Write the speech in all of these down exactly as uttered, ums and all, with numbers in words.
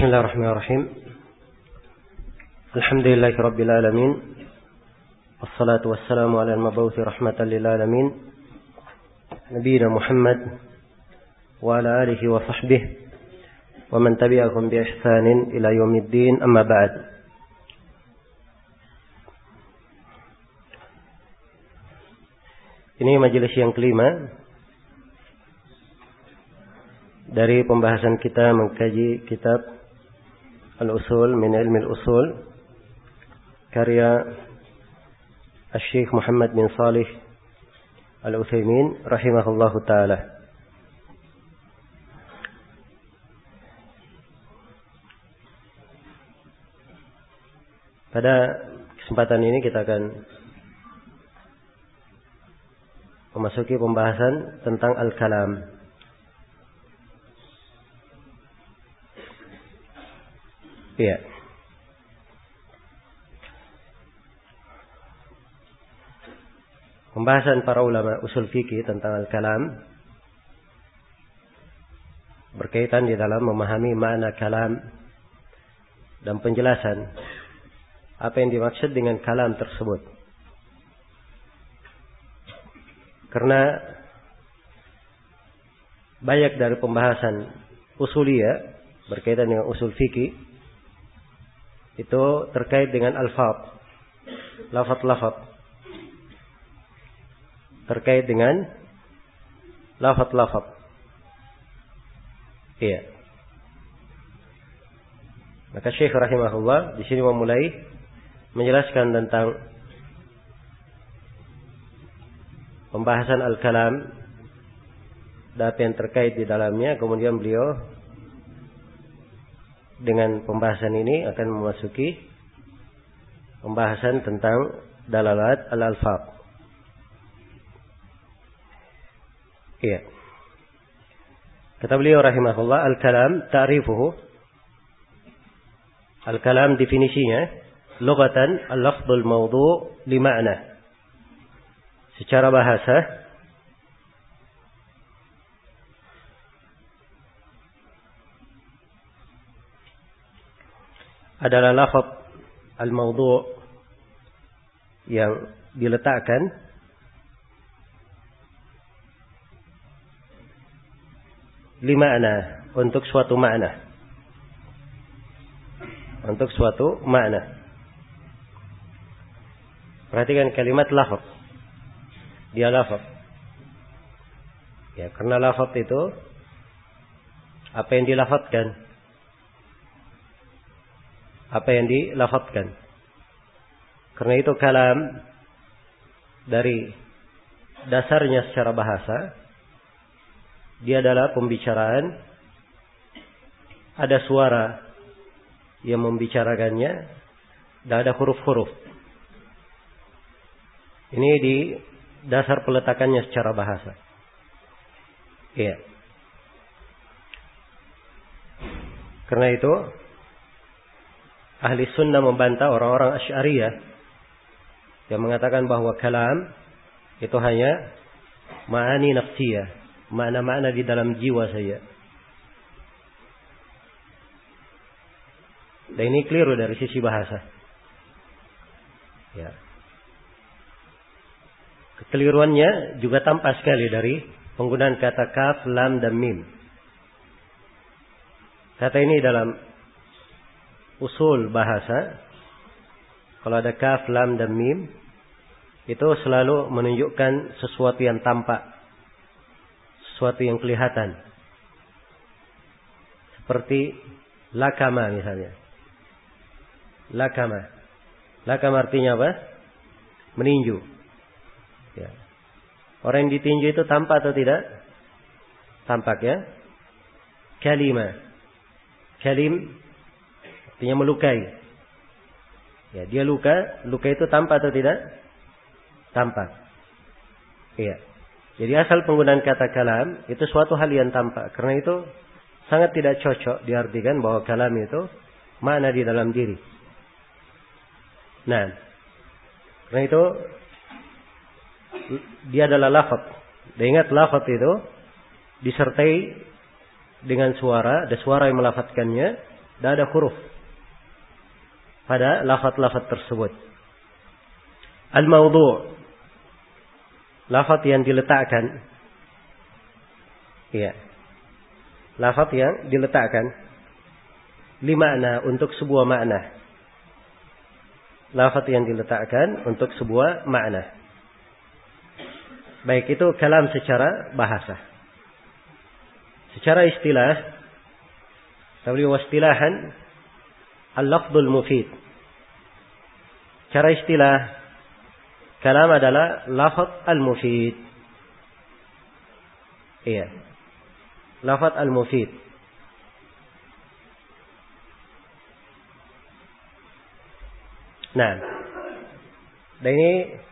Bismillahirrahmanirrahim. Alhamdulillahi rabbil alamin. Wassalatu wassalamu ala al-mab'uthi rahmatan lil alamin. Nabiyina Muhammad wa ala alihi wa sahbihi wa man tabi'ahum bi ihsanin ila yaumiddin, amma ba'd. Ini majelis yang kelima dari pembahasan kita mengkaji kitab Al-Usul min Ilmi Al-Usul karya Asy-Syaikh Muhammad bin Shalih Al-Utsaimin rahimahullahu taala. Pada kesempatan ini kita akan memasuki pembahasan tentang al-kalam. Iya. Pembahasan para ulama usul fikih tentang al-kalam berkaitan di dalam memahami makna kalam dan penjelasan apa yang dimaksud dengan kalam tersebut. Karena banyak dari pembahasan usuliyah berkaitan dengan usul fikih itu terkait dengan alfaz, lafaz-lafaz, terkait dengan lafaz-lafaz. Iya. Maka Syekh rahimahullah di sini memulai menjelaskan tentang pembahasan al-kalam dan apa yang terkait di dalamnya. Kemudian beliau dengan pembahasan ini akan memasuki pembahasan tentang dalalat al-alfaz. Iya. Kata beliau rahimahullah, al-kalam ta'rifuhu. Al-kalam definisinya, lughatan al-lafdhul mawdu' li ma'na. Secara bahasa, adalah lafaz al-mawdu' yang diletakkan li makna, untuk suatu makna. Untuk suatu makna. Perhatikan kalimat lafaz. Dia lafaz. Ya, karena lafaz itu apa yang dilafazkan. Apa yang dilafazkan. Karena itu kalam dari dasarnya secara bahasa, dia adalah pembicaraan, ada suara yang membicarakannya, dan ada huruf-huruf. Ini di dasar peletakannya secara bahasa. Iya. Karena itu ahli sunnah membantah orang-orang Asy'ariyah yang mengatakan bahwa kalam itu hanya ma'ani nafsiyah, makna-makna di dalam jiwa saja. Dan ini keliru dari sisi bahasa. Ya. Kekeliruannya juga tampak sekali dari penggunaan kata kaf, lam, dan mim. Kata ini dalam usul bahasa, kalau ada kaf, lam, dan mim, itu selalu menunjukkan sesuatu yang tampak, sesuatu yang kelihatan. Seperti lakama misalnya. Lakama. Lakama artinya apa? Meninju. Ya. Orang yang ditinju itu tampak atau tidak? Tampak, ya. Kalima. Kalim artinya melukai. Ya, dia luka, luka itu tampak atau tidak? Tampak. Iya. Jadi asal penggunaan kata kalam itu suatu hal yang tampak. Karena itu sangat tidak cocok diartikan bahwa kalam itu makna di dalam diri. Nah, karena itu dia adalah lafaz. Dan ingat lafaz itu disertai dengan suara, ada suara yang melafazkannya, Tidak ada huruf pada lafaz-lafaz tersebut. Al-mawdu', lafaz yang diletakkan. Iya. Lafaz yang diletakkan li makna, untuk sebuah makna. Lafaz yang diletakkan untuk sebuah makna. Baik itu kalam secara bahasa. Secara istilah, tabli wastilahan al-lafdul mufid. Secara istilah, kalam adalah lafaz al-mufid. Iya. Lafaz al-mufid. Nah, dan ini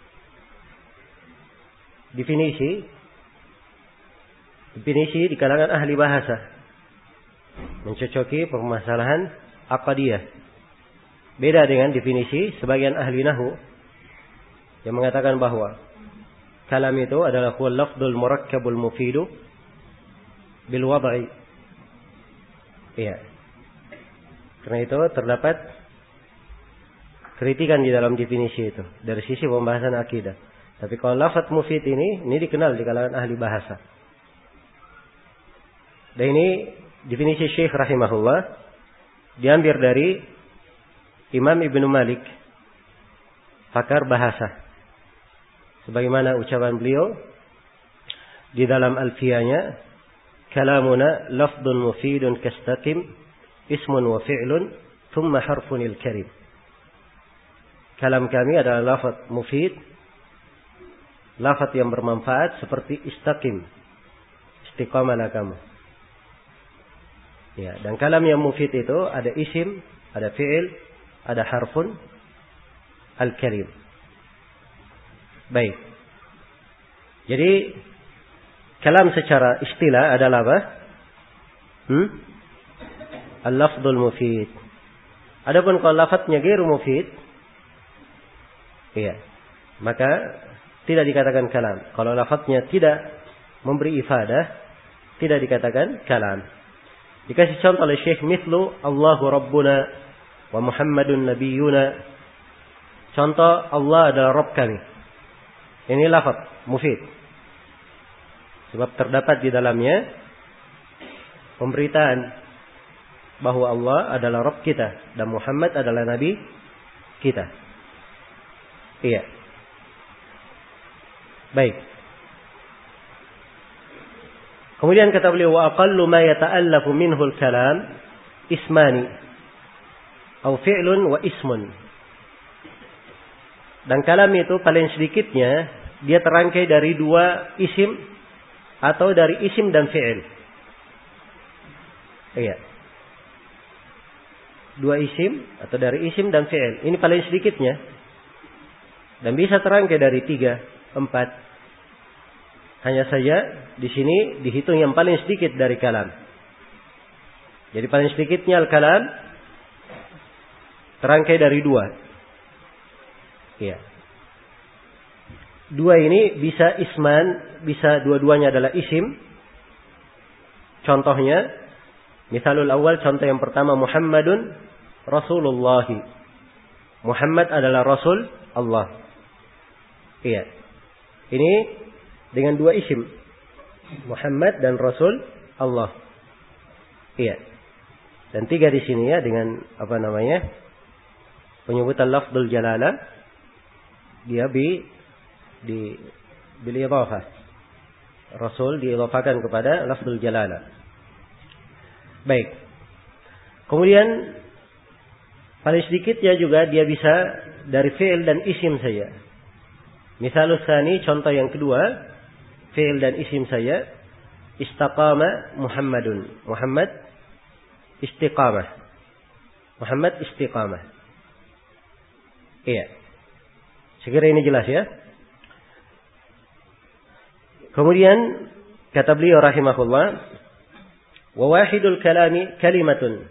definisi definisi di kalangan ahli bahasa, mencocoki permasalahan aqdiyah. Beda dengan definisi sebagian ahli nahwu yang mengatakan bahwa kalam itu adalah huwal lafdul murakkabul mufidu bil wad'i. Iya. Karena itu terdapat kritikan di dalam definisi itu dari sisi pembahasan akidah. Tapi kalau lafaz mufid ini, ini dikenal di kalangan ahli bahasa. Dan ini definisi Syekh rahimahullah diambil dari Imam Ibnu Malik, pakar bahasa. Sebagaimana ucapan beliau di dalam alfiyahnya, kalamuna lafdun mufidun kastaqim ismun wa fi'lun thumma harfunil karim. Kalam kami adalah lafaz mufid, lafaz yang bermanfaat seperti istaqim, istiqamalah kamu. Ya, dan kalam yang mufid itu ada isim, ada fi'il, ada harfun al-karim. Baik. Jadi kalam secara istilah adalah apa? Hmm? Al-lafdul mufid. Adapun kalau lafadznya ghairu mufid, iya, maka tidak dikatakan kalam. Kalau lafadznya tidak memberi ifadah, tidak dikatakan kalam. Dikasih contoh oleh Syekh mithlu Allahu Rabbuna wa Muhammadun Nabiyyuna. Contoh, Allah adalah Rabb kami. Ini lafaz mufid. Sebab terdapat di dalamnya pemberitaan bahwa Allah adalah Rabb kita dan Muhammad adalah Nabi kita. Iya. Baik. Kemudian kata beliau, wa aqallu ma yata'allafu minhu al-kalam ismani atau fi'lun wa ismun. Dan kalam itu paling sedikitnya dia terangkai dari dua isim atau dari isim dan fi'il. Iya. Dua isim atau dari isim dan fi'il. Ini paling sedikitnya. Dan bisa terangkai dari tiga, empat. Hanya saja di sini dihitung yang paling sedikit dari kalam. Jadi paling sedikitnya al-kalam terangkai dari dua. Iya. Dua ini bisa isman, bisa dua-duanya adalah isim. Contohnya, misalul awal, contoh yang pertama, Muhammadun Rasulullah. Muhammad adalah Rasul Allah. Iya. Ini dengan dua isim, Muhammad dan Rasul Allah. Iya. Dan tiga di sini ya dengan apa namanya? Penyebutan lafzul jalalah, dia bi di bil idhafah. Rasul diidhafakan kepada lafzul jalalah. Baik. Kemudian paling sedikitnya juga dia bisa dari fi'il dan isim saja. Misalul tsani, contoh yang kedua, fi'il dan isim saya, istaqama Muhammadun. Muhammad istiqamah. Muhammad istiqamah. Iya. Sekira ini jelas ya. Kemudian kata beliau rahimahullah, wa wahidul kalami kalimatun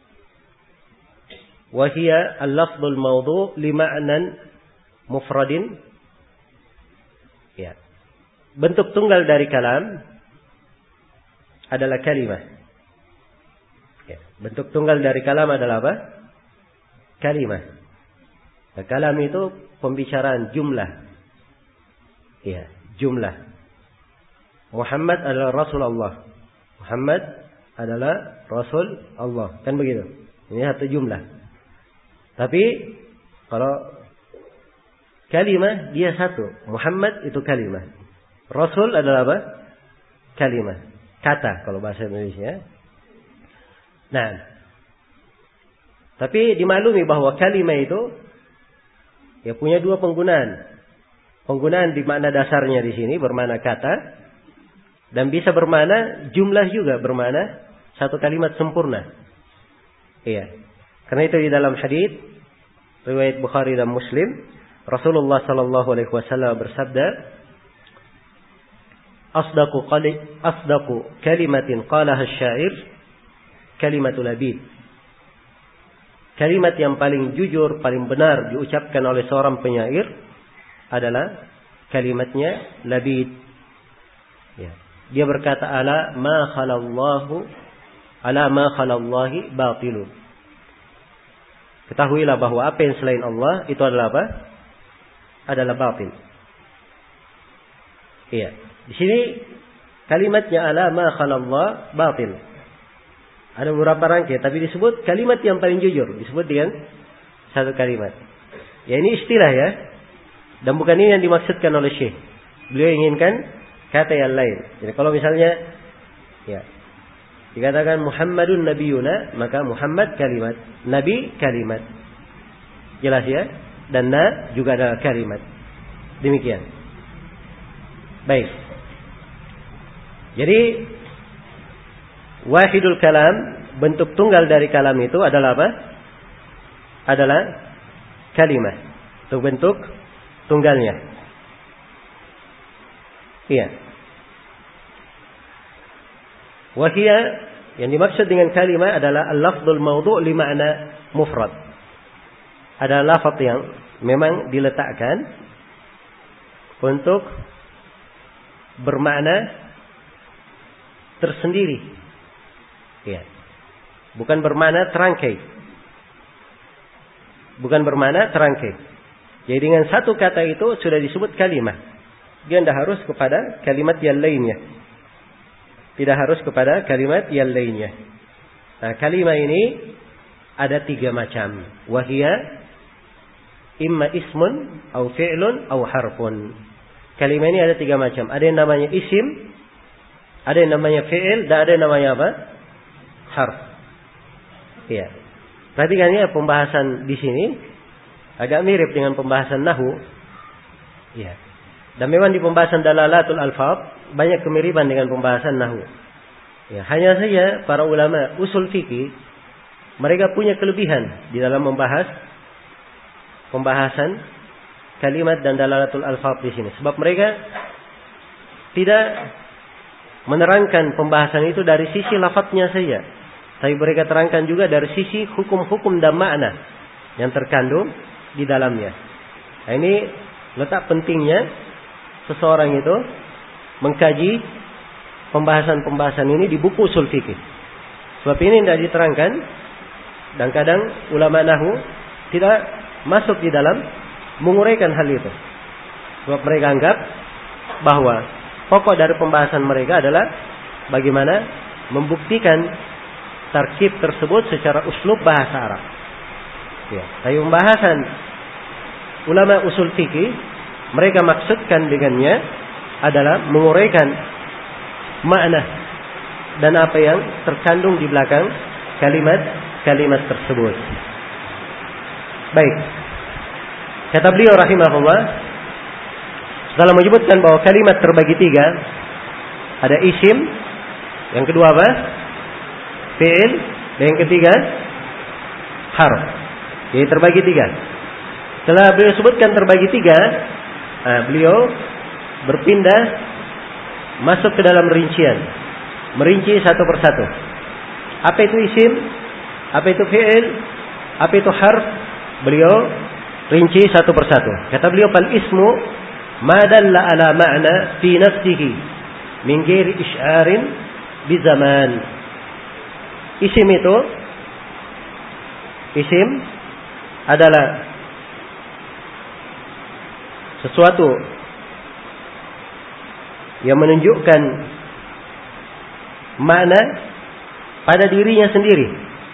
wa hiya al-lafdhul mawdu' li ma'nan mufradin. Ya. Bentuk tunggal dari kalam adalah kalimah. Ya. Bentuk tunggal dari kalam adalah apa? Kalimah. Nah, kalam itu pembicaraan jumlah. Iya, jumlah. Muhammad adalah Rasul Allah. Muhammad adalah Rasul Allah. Kan begitu? Ini satu jumlah. Tapi kalau kalimah dia satu. Muhammad itu kalimah. Rasul adalah apa? Kalimah. Kata kalau bahasa Indonesia. Nah. Tapi dimaklumi bahwa kalimah itu ya punya dua penggunaan. Penggunaan di makna dasarnya di sini bermakna kata dan bisa bermakna jumlah juga, bermakna satu kalimat sempurna. Iya. Karena itu di dalam hadis riwayat Bukhari dan Muslim, Rasulullah sallallahu alaihi wasallam bersabda, "Asdaqu qali asdaqu kalimatin qalaha asy-syair kalimatul labid." Kalimat yang paling jujur, paling benar diucapkan oleh seorang penyair adalah kalimatnya labid. Ya. Dia berkata, "Ala ma khalallahu ala ma khalallahi batilun." Ketahuilah bahwa apa yang selain Allah itu adalah apa? Adalah batil. Iya. Di sini kalimatnya ala ma khalallah batil. Ada beberapa rangkaian, tapi disebut kalimat yang paling jujur, disebut dengan satu kalimat. Ya ini istilah ya. Dan bukan ini yang dimaksudkan oleh Syekh. Beliau inginkan kata yang lain. Jadi kalau misalnya ya dikatakan Muhammadun nabiyuna, maka Muhammad kalimat, nabi kalimat. Jelas ya? Dan na juga adalah kalimat. Demikian. Baik. Jadi wahidul kalam, bentuk tunggal dari kalam itu adalah apa? Adalah kalimah. Itu bentuk tunggalnya. Iya. Wahia, yang dimaksud dengan kalimah adalah al-lafzul mawdu' li ma'na mufrad. Ada lafaz yang memang diletakkan untuk bermakna tersendiri. Ya. Bukan bermakna terangkai. Bukan bermakna terangkai. Jadi dengan satu kata itu sudah disebut kalimah. Dia tidak harus kepada kalimat yang lainnya. Tidak harus kepada kalimat yang lainnya. Nah, kalimah ini ada tiga macam. Wahia imma ismun au fi'lun au harfun. Kalimah ini ada tiga macam. Ada yang namanya isim, ada yang namanya fi'il, dan ada yang namanya apa? Harf. Iya. Perhatikan ya, pembahasan di sini agak mirip dengan pembahasan nahwu. Iya. Dan memang di pembahasan dalalatul alfaz banyak kemiripan dengan pembahasan nahwu. Ya, hanya saja para ulama usul fikih mereka punya kelebihan di dalam membahas pembahasan kalimat dan dalalatul alfaz di sini. Sebab mereka tidak menerangkan pembahasan itu dari sisi lafadznya saja, tapi mereka terangkan juga dari sisi hukum-hukum dan makna yang terkandung di dalamnya. Nah, ini letak pentingnya seseorang itu mengkaji pembahasan-pembahasan ini di buku usul fikih. Sebab ini tidak diterangkan, dan kadang ulama nahwu tidak masuk di dalam menguraikan hal itu. Sebab mereka anggap bahwa pokok dari pembahasan mereka adalah bagaimana membuktikan tarkib tersebut secara uslub bahasa Arab. Ya, tapi pembahasan ulama usul fikih mereka maksudkan dengannya adalah menguraikan makna dan apa yang terkandung di belakang kalimat-kalimat tersebut. Baik. Kata beliau rahimahullah, setelah menyebutkan bahwa kalimat terbagi tiga, ada isim, yang kedua apa? Fi'il, dan yang ketiga harf. Jadi terbagi tiga. Setelah beliau sebutkan terbagi tiga, nah, beliau berpindah masuk ke dalam rincian, merinci satu persatu. Apa itu isim? Apa itu fi'il? Apa itu harf? Beliau rinci satu persatu. Kata beliau, fal ismu ma dalla ala ma'na fi nafsihi min ghairi isy'arin bi zaman. Isim itu Isim adalah sesuatu yang menunjukkan makna pada dirinya sendiri.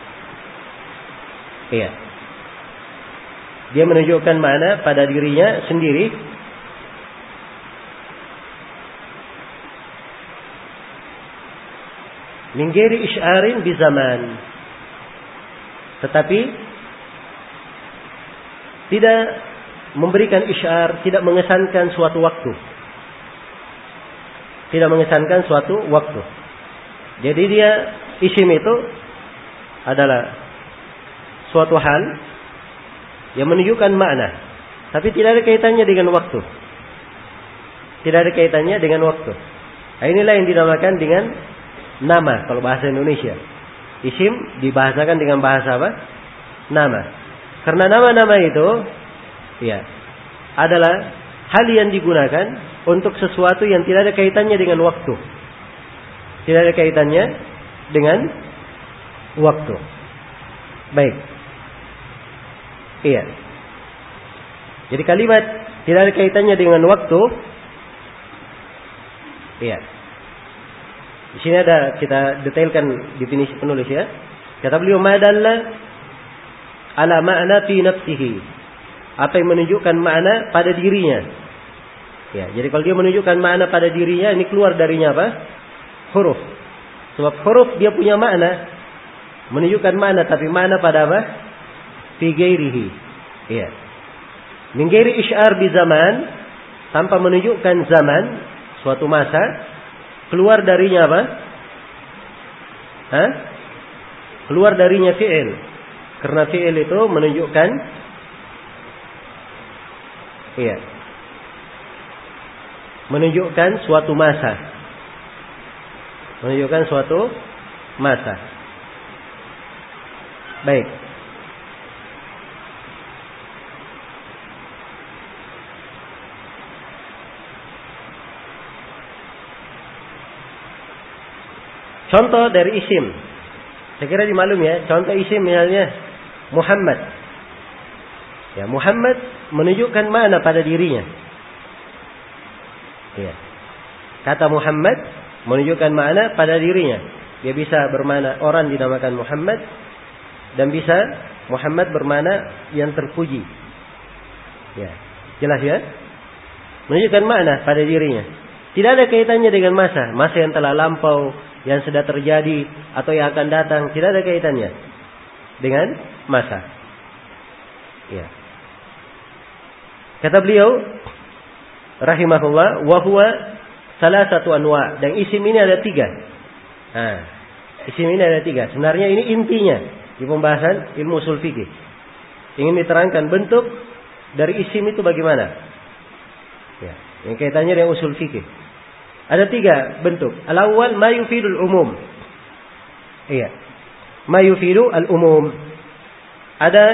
Iya. Dia menunjukkan makna pada dirinya sendiri. Min ghairi isy'arin bi zaman. Tetapi tidak memberikan isyar, tidak mengesankan suatu waktu. Tidak mengesankan suatu waktu. Jadi dia isim itu adalah suatu hal yang menunjukkan makna, tapi tidak ada kaitannya dengan waktu. Tidak ada kaitannya dengan waktu. Nah, inilah yang dinamakan dengan nama kalau bahasa Indonesia. Isim dibahasakan dengan bahasa apa? Nama. Karena nama-nama itu ya adalah hal yang digunakan untuk sesuatu yang tidak ada kaitannya dengan waktu. Tidak ada kaitannya dengan waktu. Baik. Iya. Jadi kalimat tidak ada kaitannya dengan waktu. Iya. Di sini ada, kita detailkan definisi penulis ya. Kata beliau, madalla ala ma'na fi nafsihi. Apa yang menunjukkan makna pada dirinya. Ya, jadi kalau dia menunjukkan makna pada dirinya, ini keluar darinya apa? Huruf. Sebab huruf dia punya makna, menunjukkan makna, tapi makna pada apa? Fi ghairihi. Ya. Min ghairi isy'ar bi zaman, tanpa menunjukkan zaman, suatu masa. Keluar darinya apa? Hah? Keluar darinya fi'il. Karena fi'il itu menunjukkan iya. Menunjukkan suatu masa. Menunjukkan suatu masa. Baik. Contoh dari isim. Saya kira dimaklum ya. Contoh isim misalnya Muhammad. Ya, Muhammad menunjukkan makna pada dirinya. Ya. Kata Muhammad menunjukkan makna pada dirinya. Dia bisa bermakna orang dinamakan Muhammad, dan bisa Muhammad bermakna yang terpuji. Ya, jelas ya? Menunjukkan makna pada dirinya. Tidak ada kaitannya dengan masa, masa yang telah lampau, yang sudah terjadi atau yang akan datang, tidak ada kaitannya dengan masa. Ya. Kata beliau rahimahullah, wa huwa salasatu anwa', dan isim ini ada tiga. Nah, isim ini ada tiga. Sebenarnya ini intinya di pembahasan ilmu ushul fikih. Ingin diterangkan bentuk dari isim itu bagaimana. Ya, yang kaitannya dengan ushul fikih. Ada tiga bentuk. Al-awwal ma yufidul umum. Iya. Ma yufidu al-umum. Ada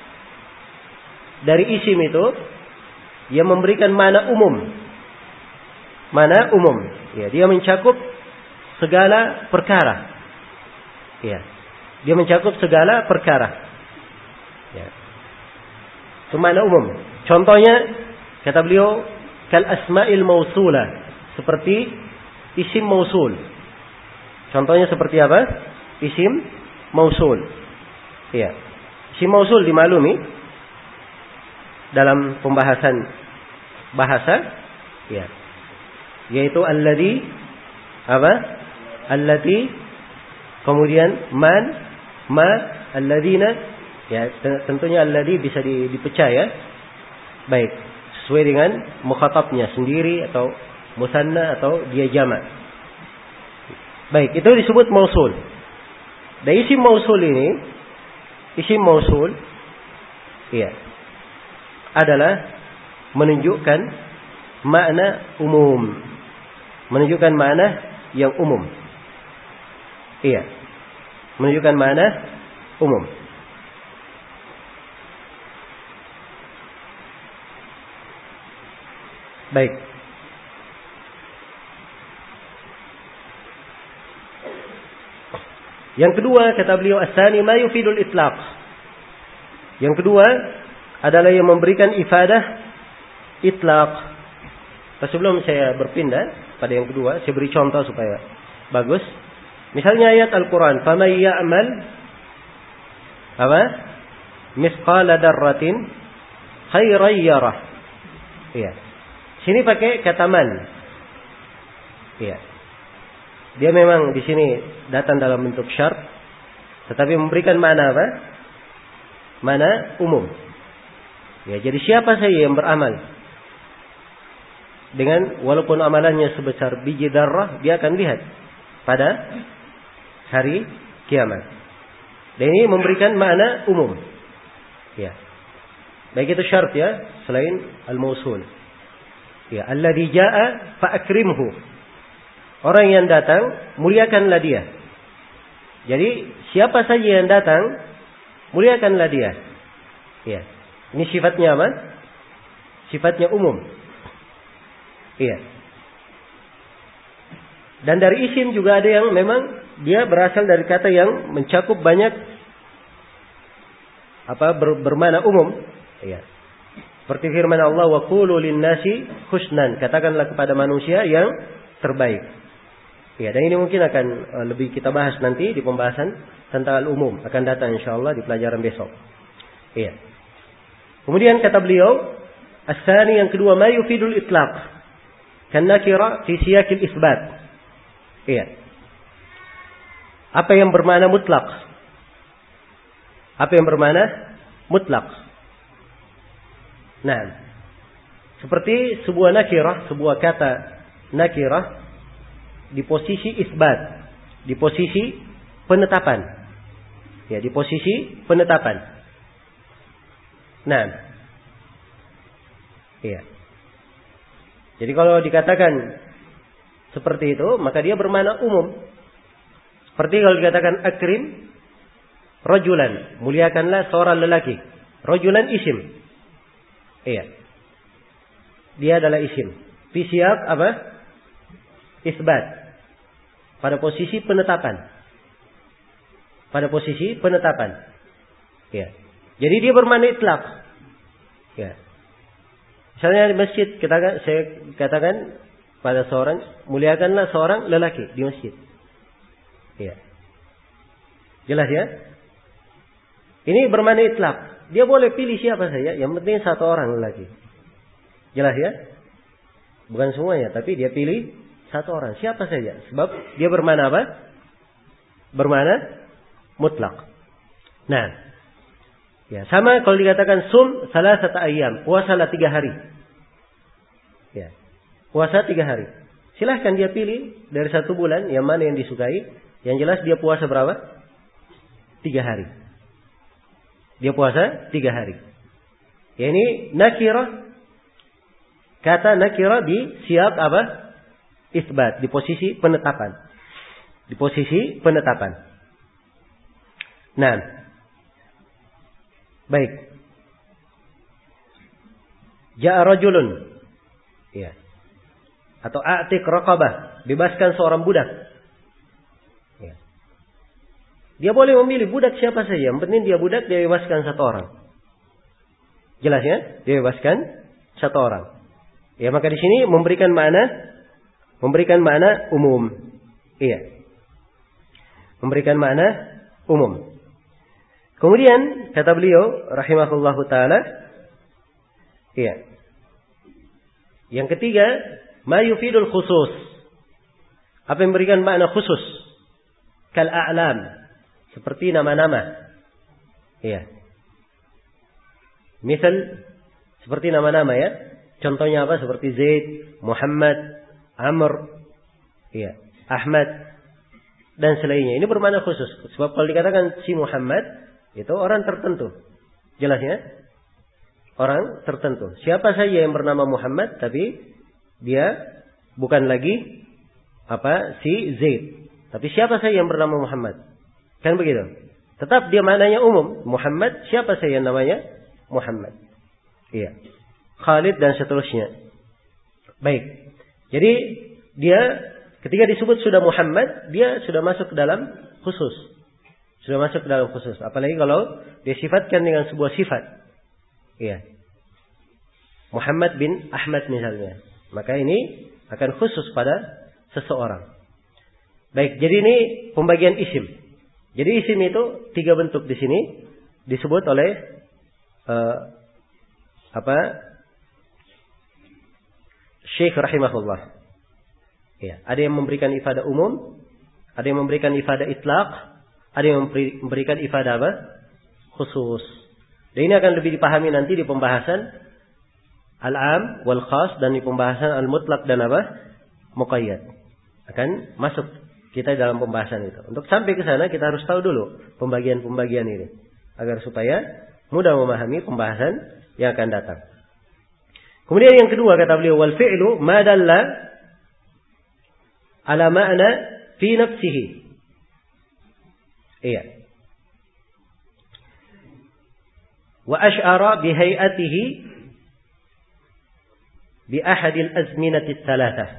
dari isim itu yang memberikan makna umum. Makna umum. Ya, dia mencakup segala perkara. Ya. Dia mencakup segala perkara. Ya. Itu makna umum. Contohnya kata beliau kal asma'il mausulah. Seperti isim mausul. Contohnya seperti apa? Isim mausul. Iya. Isim mausul dimaklumi dalam pembahasan bahasa, ya. Yaitu alladhi apa? Allati, kemudian man, ma, alladhina. Ya, tentunya alladhi bisa dipecah ya. Baik, sesuai dengan mukhatabnya sendiri atau musanna atau dia jamak. Baik, itu disebut mausul. Dan isim mausul ini, isim mausul, iya, adalah menunjukkan makna umum, menunjukkan makna yang umum. Iya, menunjukkan makna umum. Baik. Yang kedua kata beliau, as-tsani ma yufidul itlaq. Yang kedua adalah yang memberikan ifadah itlaq. Sebelum saya berpindah pada yang kedua, saya beri contoh supaya bagus. Misalnya ayat Al-Quran, فَمَنْ يَعْمَلْ apa? مِثْقَالَ دَرَّةٍ خَيْرًا يَرَهُ. Iya. Sini pakai kata man. Iya. Dia memang di sini datang dalam bentuk syart, tetapi memberikan makna apa? Makna umum. Ya, jadi siapa saja yang beramal dengan walaupun amalannya sebesar biji darah, dia akan lihat pada hari kiamat. Dan ini memberikan makna umum. Ya. Baik itu syarat ya, selain al-mausul. Ya, alladzi jaa fa'akrimhu. Orang yang datang, muliakanlah dia. Jadi siapa saja yang datang, muliakanlah dia. Ya. Ini sifatnya apa? Sifatnya umum. Iya. Dan dari isim juga ada yang memang dia berasal dari kata yang mencakup banyak apa ber, bermakna umum. Iya. Seperti firman Allah, wa qulu lin-nasi husnan, katakanlah kepada manusia yang terbaik. Ya, dan ini mungkin akan uh, lebih kita bahas nanti di pembahasan tentang al-umum, akan datang insyaallah di pelajaran besok. Iya. Kemudian kata beliau, as-tsani yang kedua, ma yufidul itlaq, kan nakira fi siyaqil isbat. Iya. Apa yang bermakna mutlak? Apa yang bermakna mutlak? Nah, seperti sebuah nakirah, sebuah kata nakirah di posisi isbat, di posisi penetapan. Ya, di posisi penetapan. Nah. Iya. Jadi kalau dikatakan seperti itu, maka dia bermakna umum. Seperti kalau dikatakan akrim rajulan, muliakanlah seorang lelaki. Rajulan isim. Iya. Dia adalah isim. Fi siyaq apa? Isbat. Pada posisi penetapan. Pada posisi penetapan. Iya. Jadi dia bermakna itlaq. Ya. Misalnya di masjid, kita saya katakan pada seorang, muliakanlah seorang lelaki di masjid. Ya. Jelas ya? Ini bermakna itlaq. Dia boleh pilih siapa saja, yang penting satu orang lelaki. Jelas ya? Bukan semuanya, tapi dia pilih satu orang, siapa saja. Sebab dia bermakna apa? Bermakna mutlak. Nah, ya sama kalau dikatakan sum salasata ayyam, puasalah tiga hari. Ya, puasa tiga hari. Silahkan dia pilih dari satu bulan yang mana yang disukai. Yang jelas dia puasa berapa? Tiga hari. Dia puasa tiga hari. Ya, ini nakirah. Kata nakirah di siyaq apa? Isbat, di posisi penetapan. Di posisi penetapan. Nah, baik. Ja'a rajulun. Ya. Atau a'tiq raqabah, bebaskan seorang budak. Ya. Dia boleh memilih budak siapa saja, yang penting dia budak, dia bebaskan satu orang. Jelas ya? Dia bebaskan satu orang. Ya, maka di sini memberikan makna memberikan makna umum. Iya. Memberikan makna umum. Kemudian kata beliau rahimahullahu taala, iya. Yang ketiga, ma yufidul khusus. Apa yang memberikan makna khusus? Kal a'lam, seperti nama-nama. Iya. Misal seperti nama-nama ya. Contohnya apa? Seperti Zaid, Muhammad, Amr, iya, Ahmad dan selainnya. Ini bermakna khusus. Sebab kalau dikatakan si Muhammad, itu orang tertentu. Jelas ya? Orang tertentu. Siapa saja yang bernama Muhammad, tapi dia bukan lagi apa si Zaid. Tapi siapa saja yang bernama Muhammad. Kan begitu. Tetap dia maknanya umum. Muhammad, siapa saja yang namanya Muhammad. Iya. Khalid dan seterusnya. Baik. Jadi dia ketika disebut sudah Muhammad, dia sudah masuk ke dalam khusus. Sudah masuk ke dalam khusus. Apalagi kalau disifatkan dengan sebuah sifat. Iya. Muhammad bin Ahmad misalnya. Maka ini akan khusus pada seseorang. Baik, jadi ini pembagian isim. Jadi isim itu tiga bentuk di sini disebut oleh uh, apa? Syekh rahimahullah. Ya, ada yang memberikan ifadah umum, ada yang memberikan ifadah itlaq, ada yang memberikan ifadah apa? Khusus. Dan ini akan lebih dipahami nanti di pembahasan al-am wal khas dan di pembahasan al-mutlaq dan apa? Muqayyad. Akan masuk kita dalam pembahasan itu. Untuk sampai ke sana kita harus tahu dulu pembagian-pembagian ini agar supaya mudah memahami pembahasan yang akan datang. Kemudian yang kedua kata beliau wal fi'lu ma dalla ala ma'na fi nafsihi. Iya. Wa asy'ara bi hay'atihi bi ahadil azminati tsalatsah.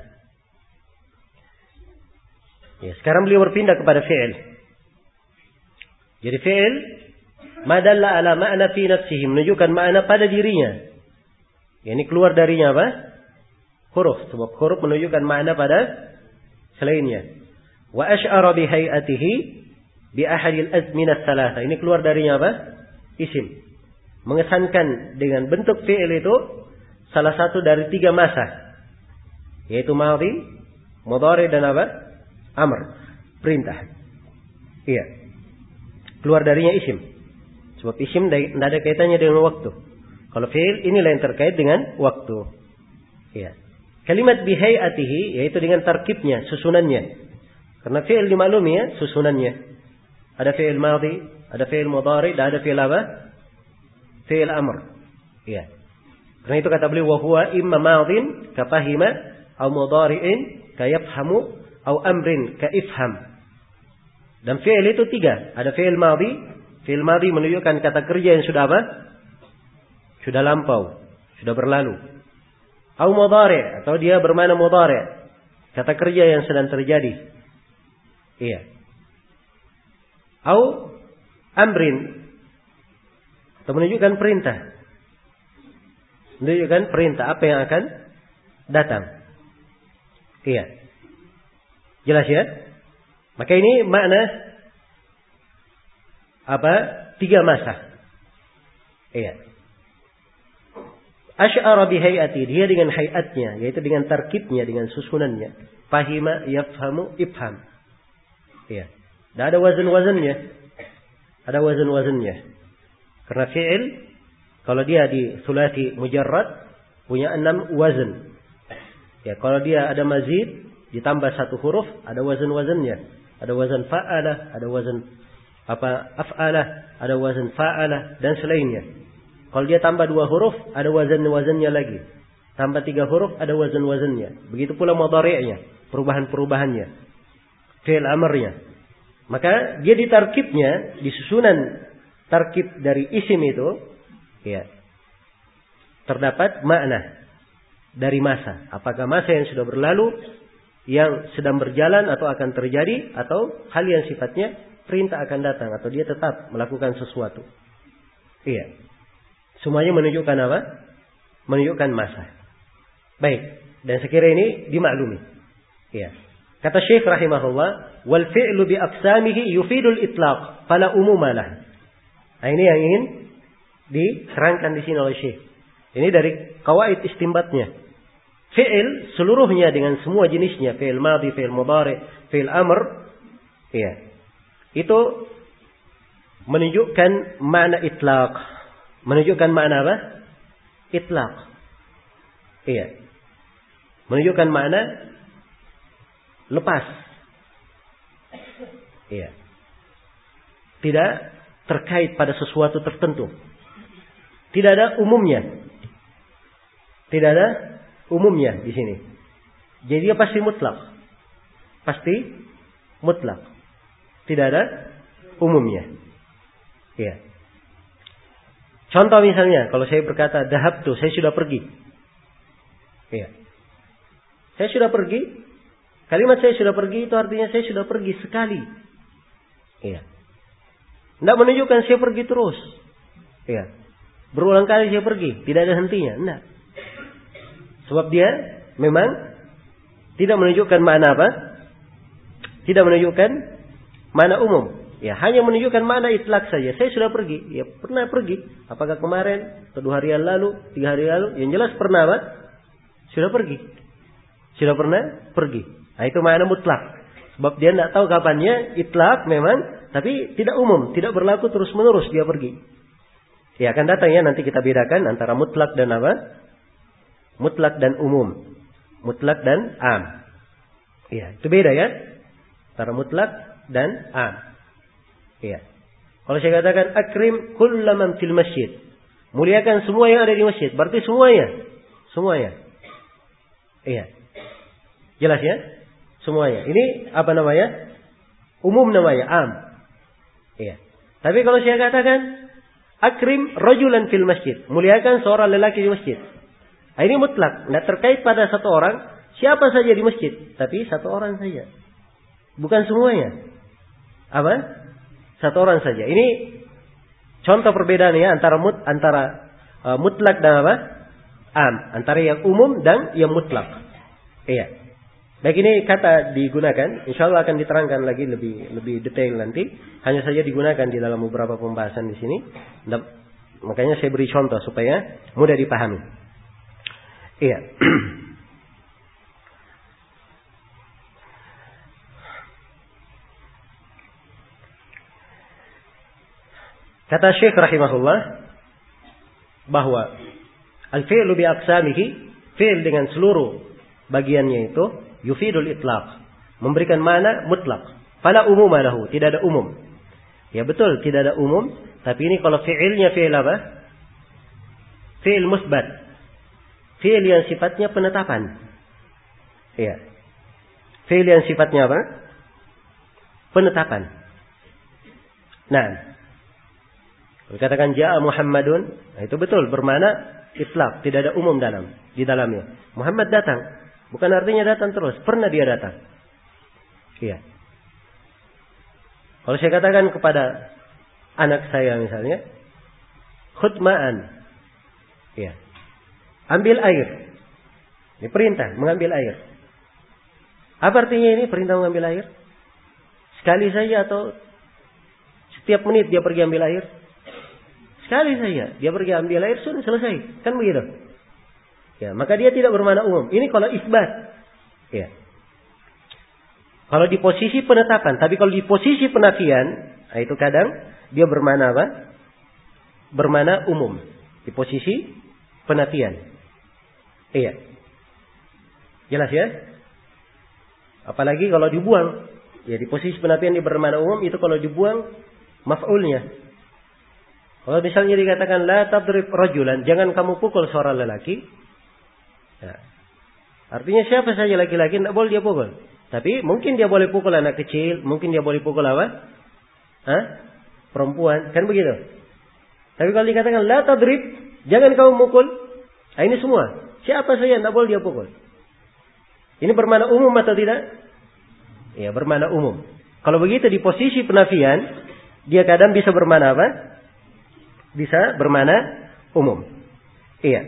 Ya, sekarang beliau berpindah kepada fi'il. Jadi fi'il madalla ala ma'na fi nafsihi, menunjukkan makna pada dirinya. Ya, ini keluar darinya apa? Huruf, sebab huruf menunjukkan makna pada selainnya. Wa asy'ara bi hay'atihi bi ahadil azminat tsalatsa. Ini keluar darinya apa? Isim. Mengesankan dengan bentuk fi'il itu salah satu dari tiga masa. Yaitu madhi, mudhari dan apa? Amr. Perintah. Iya. Keluar darinya isim. Sebab isim tidak ada kaitannya dengan waktu. Kalau fi'il inilah yang terkait dengan waktu. Iya. Kalimat bi hay'atihi yaitu dengan tarkibnya, susunannya. Karena fi'il dimaklumi ya, susunannya. Ada fi'il madhi, ada fi'il mudhari, dan ada fi'il apa? Fi'il amr. Iya. Karena itu kata beliau wa huwa imma madhin ka fahima au mudhari'in ka yafhamu au amrin ka ifham. Dan fi'il itu tiga. Ada fi'il madhi, fi'il madhi menunjukkan kata kerja yang sudah apa? Sudah lampau, sudah berlalu. Au mudhari' atau dia bermakna mudhari', kata kerja yang sedang terjadi. Iya. Au amrin atau menunjukkan perintah. Menunjukkan perintah apa yang akan datang. Iya. Jelas ya? Maka ini makna apa? Tiga masa. Iya. Asy'ara bi hay'ati, dia dengan hay'atnya, yaitu dengan tarkibnya, dengan susunannya. Fahima, yafhamu, ifham. Iya. Dan ada wazan-wazannya. Ada wazan-wazannya. Karena fi'il kalau dia di sulasi mujarrad punya enam wazan. Ya, kalau dia ada mazid ditambah satu huruf, ada wazan-wazannya. Ada wazan fa'alah, ada wazan apa af'alah, ada wazan fa'alah dan selainnya. Kalau dia tambah dua huruf, ada wazan-wazannya lagi. Tambah tiga huruf, ada wazan-wazannya. Begitu pula mudhari'nya, perubahan-perubahannya. Fi'il amarnya. Maka dia ditarkibnya, di susunan tarkib dari isim itu, ya, terdapat makna dari masa. Apakah masa yang sudah berlalu, yang sedang berjalan atau akan terjadi, atau hal yang sifatnya perintah akan datang, atau dia tetap melakukan sesuatu. Iya. Semuanya menunjukkan apa? Menunjukkan masa. Baik. Dan sekira ini dimaklumi. Ya. Kata Syekh rahimahullah, wal fi'lu bi aqsamihi yufidul itlaq, fala umumalah. Nah, ini yang ingin diterangkan di sini oleh Syekh. Ini dari qawaid istimbatnya. Fi'il seluruhnya dengan semua jenisnya, fi'il madhi, fi'il mudhari, fi'il amr, ya. Itu menunjukkan makna itlaq. Menunjukkan makna apa? Itlaq. Iya. Menunjukkan makna lepas. Iya. Tidak terkait pada sesuatu tertentu. Tidak ada umumnya. Tidak ada umumnya di sini. Jadi dia pasti mutlak. Pasti mutlak. Tidak ada umumnya. Iya. Contoh misalnya, kalau saya berkata dhahabtu, saya sudah pergi. Iya. Saya sudah pergi. Kalimat saya sudah pergi itu artinya saya sudah pergi sekali. Iya. Tidak menunjukkan saya pergi terus. Ya. Berulang kali saya pergi, tidak ada hentinya. Tidak. Sebab dia memang tidak menunjukkan makna apa? Tidak menunjukkan makna umum. Ya, hanya menunjukkan makna itlak saja. Saya sudah pergi. Ya, pernah pergi. Apakah kemarin, atau dua hari yang lalu, tiga hari lalu? Yang jelas pernah apa? Sudah pergi. Sudah pernah pergi. Nah, itu makna mutlak. Sebab dia tidak tahu kapannya, itlak memang, tapi tidak umum, tidak berlaku terus-menerus dia pergi. Ya, akan datang ya, nanti kita bedakan antara mutlak dan apa? Mutlak dan umum. Mutlak dan am. Ya, itu beda ya. Antara mutlak dan am. Ya. Kalau saya katakan akrim kullaman fil masjid. Muliakan semua yang ada di masjid. Berarti semuanya. Semuanya. Iya. Jelas ya? Semuanya. Ini apa namanya? Umum namanya, am. Iya. Tapi kalau saya katakan akrim rajulan fil masjid. Muliakan seorang lelaki di masjid. Nah, ini mutlak. Tidak terkait pada satu orang. Siapa saja di masjid. Tapi satu orang saja. Bukan semuanya. Apa? Satu orang saja. Ini contoh perbedaannya antara mut, antara uh, mutlak dan apa? Am. Antara yang umum dan yang mutlak. Iya. Baik, ini kata digunakan. Insya Allah akan diterangkan lagi lebih lebih detail nanti. Hanya saja digunakan di dalam beberapa pembahasan di sini. Dan, makanya saya beri contoh supaya mudah dipahami. Iya. Kata Syekh rahimahullah bahwa al-fi'lu bi aqsamihi, fi'l dengan seluruh bagiannya itu yufidul itlaq, memberikan makna mutlak. Fala umuma lahu, tidak ada umum. Ya betul, tidak ada umum, tapi ini kalau fi'ilnya fi'il apa? Fi'il musbat. Fi'il yang sifatnya penetapan. Iya. Fi'il yang sifatnya apa? Penetapan. Nah, dikatakan ja'a Muhammadun, nah itu betul bermakna itlaq, tidak ada umum dalam di dalamnya. Muhammad datang, bukan artinya datang terus, pernah dia datang. Iya. Kalau saya katakan kepada anak saya misalnya, khudh ma'an. Iya. Ambil air. Ini perintah mengambil air. Apa artinya ini perintah mengambil air? Sekali saja atau setiap menit dia pergi ambil air? Sekali saja dia pergi ambil air, sudah selesai. Kan begitu? Ya, maka dia tidak bermakna umum. Ini kalau isbat. Ya. Kalau di posisi penetapan, tapi kalau di posisi penafian, nah itu kadang dia bermakna apa? Bermakna umum. Di posisi penafian. Iya. Jelas ya? Apalagi kalau dibuang. Ya, di posisi penafian dia bermakna umum, itu kalau dibuang maf'ulnya. Kalau misalnya dikatakan la tadrib rajulan, jangan kamu pukul seorang lelaki. Ya. Artinya siapa saja laki-laki tidak boleh dia pukul. Tapi mungkin dia boleh pukul anak kecil, mungkin dia boleh pukul apa? Hah? Perempuan, kan begitu. Tapi kalau dikatakan la tadrib, jangan kamu pukul. Nah, ini semua. Siapa saja tidak boleh dia pukul. Ini bermakna umum atau tidak? Ya, bermakna umum. Kalau begitu di posisi penafian, dia kadang bisa bermakna apa? Bisa bermakna umum. Iya.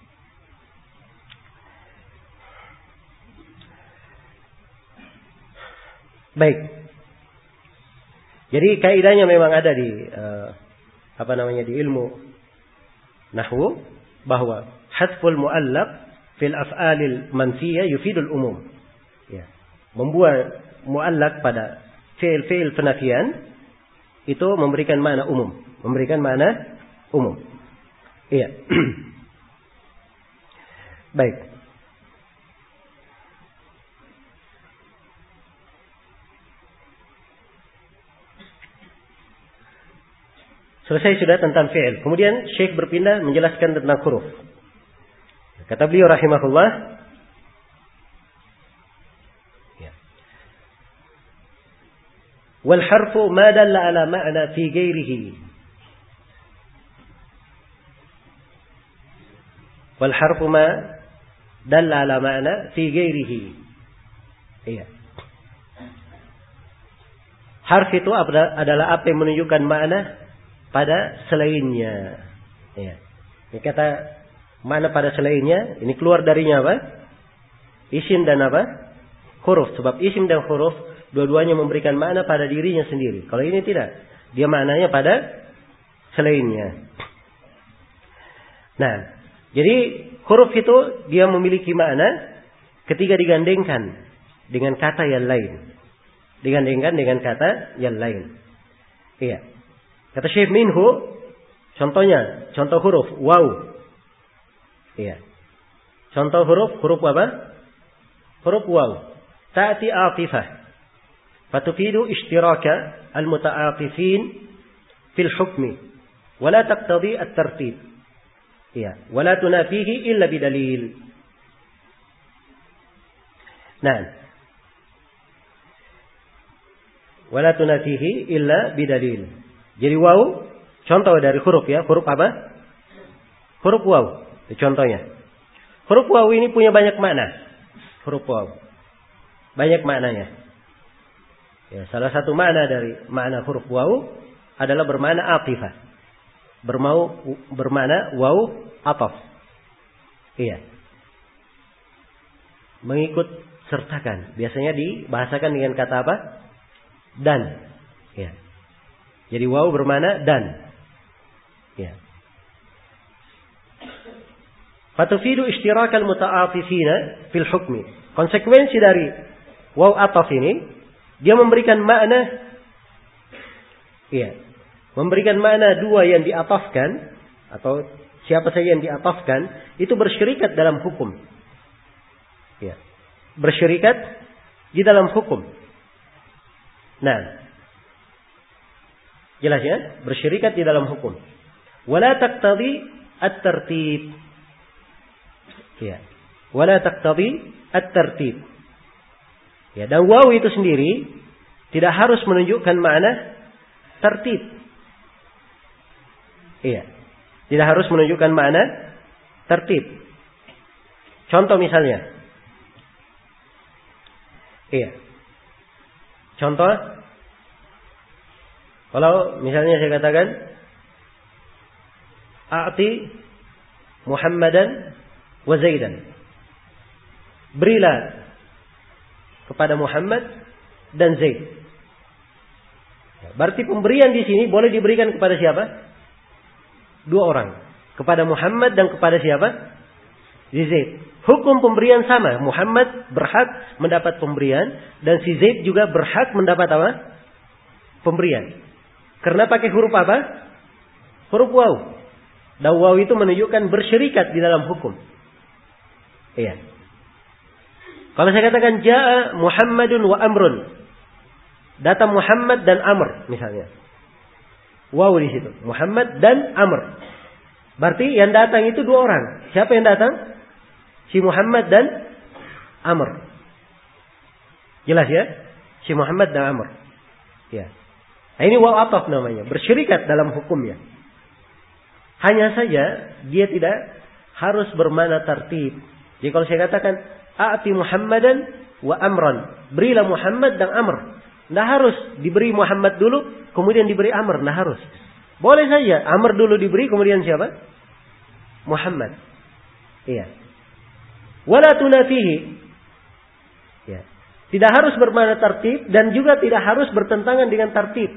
Baik. Jadi kaidahnya memang ada di uh, apa namanya di ilmu nahwu bahwa hasful muallaq fil af'alil manfiyah yufidul umum. Ya. Membuat muallaq pada fi'il-fi'il penafian itu memberikan makna umum, memberikan makna umum. Iya. Baik. Selesai sudah tentang fi'il. Kemudian Syekh berpindah menjelaskan tentang huruf. Kata beliau rahimahullah, ya. Wal harfu ma dalla ala ma'na fi ghairihi. Wal harfu ma dalla ala ma'na fi ghairihi. Iya. Harf itu adalah apa yang menunjukkan makna pada selainnya. Ya. Ini kata makna pada selainnya, ini keluar darinya apa? Isim dan apa? Huruf. Sebab isim dan huruf dua-duanya memberikan makna pada dirinya sendiri. Kalau ini tidak, dia maknanya pada selainnya. Nah, jadi huruf itu dia memiliki makna ketika digandengkan dengan kata yang lain. Digandengkan dengan kata yang lain. Iya. Kata Syekh minhu, contohnya, contoh huruf waw. Iya. Contoh huruf, huruf apa? Huruf waw. Ta'ti atifah. Fatufidu ishtiraka al-muta'atifin fil hukmi. Wala taqtadi at-tartib. Iya. Wala tunafihi illa bidalil. Nah. Wala tunafihi illa bidalil. Jadi waw, contoh dari huruf ya. Huruf apa? Huruf waw. Contohnya. Huruf waw ini punya banyak makna. Huruf waw. Banyak maknanya. Ya, salah satu makna dari makna huruf waw adalah bermakna atifah. Bermau, bermakna waw ataf. Iya. Mengikut sertakan. Biasanya dibahasakan dengan kata apa? Dan. Ya. Jadi waw bermakna dan. Ya. Fatufidu ishtirakal muta'atifina fil hukmi. Konsekuensi dari waw ataf ini, dia memberikan makna, ya, memberikan makna dua yang diatafkan, atau siapa saja yang diatafkan, itu bersyirikat dalam hukum. Ya. Bersyirikat di dalam hukum. Nah, jelas ya, bersyirikat di dalam hukum. Wala taqtadi at-tartib. Ya. Wala taqtadi at-tartib. Ya, dan waw itu sendiri tidak harus menunjukkan makna tertib. Iya. Tidak harus menunjukkan makna tertib. Contoh misalnya. Iya. Contoh, kalau misalnya saya katakan, A'ti Muhammadan wa Zaidan. Berilah kepada Muhammad dan Zaid. Berarti pemberian di sini boleh diberikan kepada siapa? Dua orang. Kepada Muhammad dan kepada siapa? Zaid. Hukum pemberian sama. Muhammad berhak mendapat pemberian dan si Zaid juga berhak mendapat apa? Pemberian. Karena pakai huruf apa? Huruf waw. Dan waw itu menunjukkan bersyirikat di dalam hukum. Iya. Kalau saya katakan ja'a Muhammadun wa Amrun. Datang Muhammad dan Amr misalnya. Waw di situ. Muhammad dan Amr. Berarti yang datang itu dua orang. Siapa yang datang? Si Muhammad dan Amr. Jelas ya? Si Muhammad dan Amr. Ya. Nah, ini waw ataf namanya. Bersyirikat dalam hukumnya. Hanya saja dia tidak harus bermakna tertib. Jadi kalau saya katakan A'ti Muhammadan wa Amran. Berilah Muhammad dan Amr. Tidak harus diberi Muhammad dulu, kemudian diberi Amr. Tidak harus. Boleh saja Amr dulu diberi, kemudian siapa? Muhammad. Iya. Wala tunafihi. Ya. Tidak harus bermakna tertib dan juga tidak harus bertentangan dengan tertib.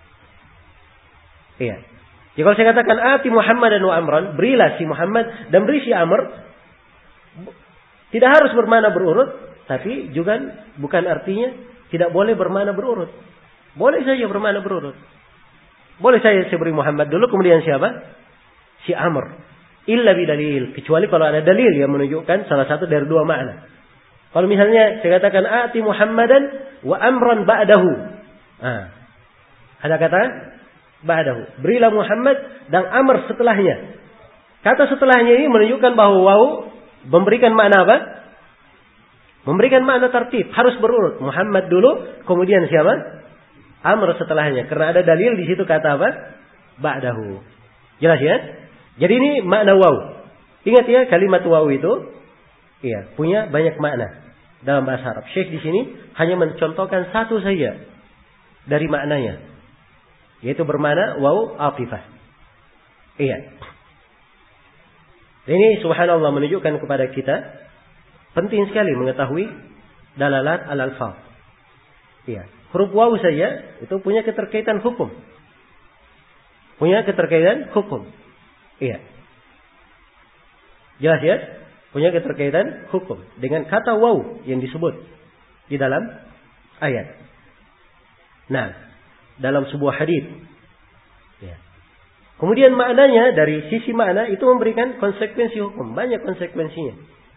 Iya. Jadi kalau saya katakan Ati Muhammad dan wa Amran, berilah si Muhammad dan beri si Amr. Tidak harus bermakna berurut, tapi juga bukan artinya tidak boleh bermakna berurut. Boleh saja bermakna berurut. Boleh saja saya beri Muhammad dulu, kemudian siapa? Si Amr. Illa bidalil. Kecuali kalau ada dalil yang menunjukkan salah satu dari dua makna. Kalau misalnya saya katakan Ati Muhammadan wa Amran ba'dahu. Ah. Ada kata ba'dahu. Berilah Muhammad dan Amr setelahnya. Kata setelahnya ini menunjukkan bahwa waw memberikan makna apa? Memberikan makna tertib. Harus berurut. Muhammad dulu, kemudian siapa? Amr setelahnya. Karena ada dalil di situ kata apa? Ba'dahu. Jelas ya? Jadi ini makna waw. Ingat ya, kalimat waw itu iya, punya banyak makna dalam bahasa Arab. Syekh di sini hanya mencontohkan satu saja. dari maknanya. Yaitu bermakna waw atifah. Iya. Ini subhanallah menunjukkan kepada kita penting sekali mengetahui dalalat al-alfaz. Iya. Huruf waw saja itu punya keterkaitan hukum. Punya keterkaitan hukum. Iya. Jelas ya? Punya keterkaitan hukum dengan kata waw yang disebut di dalam ayat. Nah, dalam sebuah hadis. Ya. Kemudian maknanya dari sisi makna itu memberikan konsekuensi hukum, banyak konsekuensinya.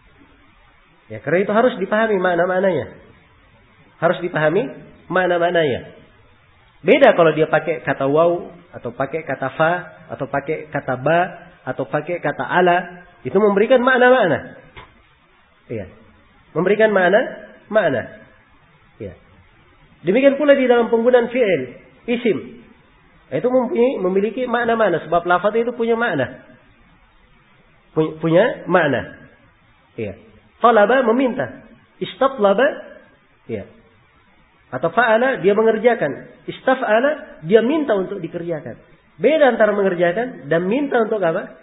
Ya, karena itu harus dipahami makna-maknanya. Harus dipahami makna-maknanya. Beda kalau dia pakai kata waw atau pakai kata fa atau pakai kata ba atau pakai kata ala, itu memberikan makna-makna. Iya. Memberikan makna, makna. Ya. Demikian pula di dalam penggunaan fi'il, isim. Itu mempunyai, memiliki makna-makna. Sebab lafaz itu punya makna. Punya, punya makna. Ya. Talaba meminta. Istatlaba. Ya. Atau fa'ala dia mengerjakan. Istaf'ala dia minta untuk dikerjakan. Beda antara mengerjakan dan minta untuk apa?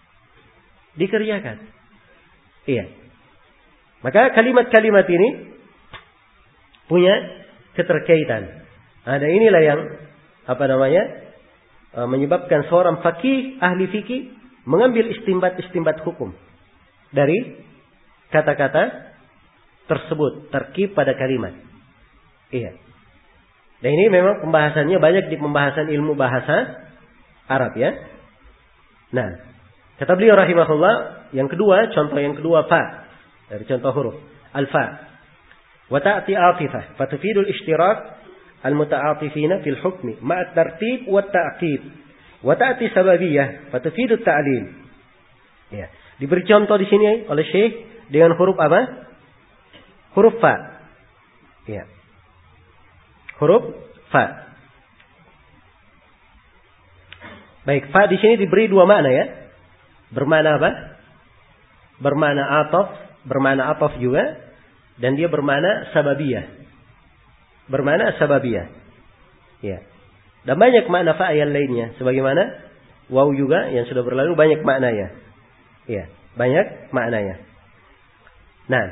Dikerjakan. Iya. Maka kalimat-kalimat ini punya keterkaitan. Ada inilah yang apa namanya menyebabkan seorang faqih, ahli fikih mengambil istimbat-istimbat hukum dari kata-kata tersebut, terkib pada kalimat. Iya. Dan ini memang pembahasannya banyak di pembahasan ilmu bahasa Arab ya. Nah, kata beliau rahimahullah, yang kedua, contoh yang kedua fa dari contoh huruf al-fa. Wa ta'ti atifah fa tufidul ishtirak al-muta'atifina fil hukmi ma'a tartib wa ta'qib. Wa ta'ti sababiyah fa tufidut ta'lil. Ya. Diberi contoh di sini oleh Syekh dengan huruf apa? Huruf fa. Ya. Huruf fa. Baik, fa di sini diberi dua makna ya. Bermakna apa? Bermakna ataf, bermakna ataf juga, dan dia bermakna sababiyah. Bermakna sababiyah. Ya. Dan banyak makna fa yang lainnya, sebagaimana waw juga yang sudah berlalu banyak maknanya. Ya, banyak maknanya. Nah,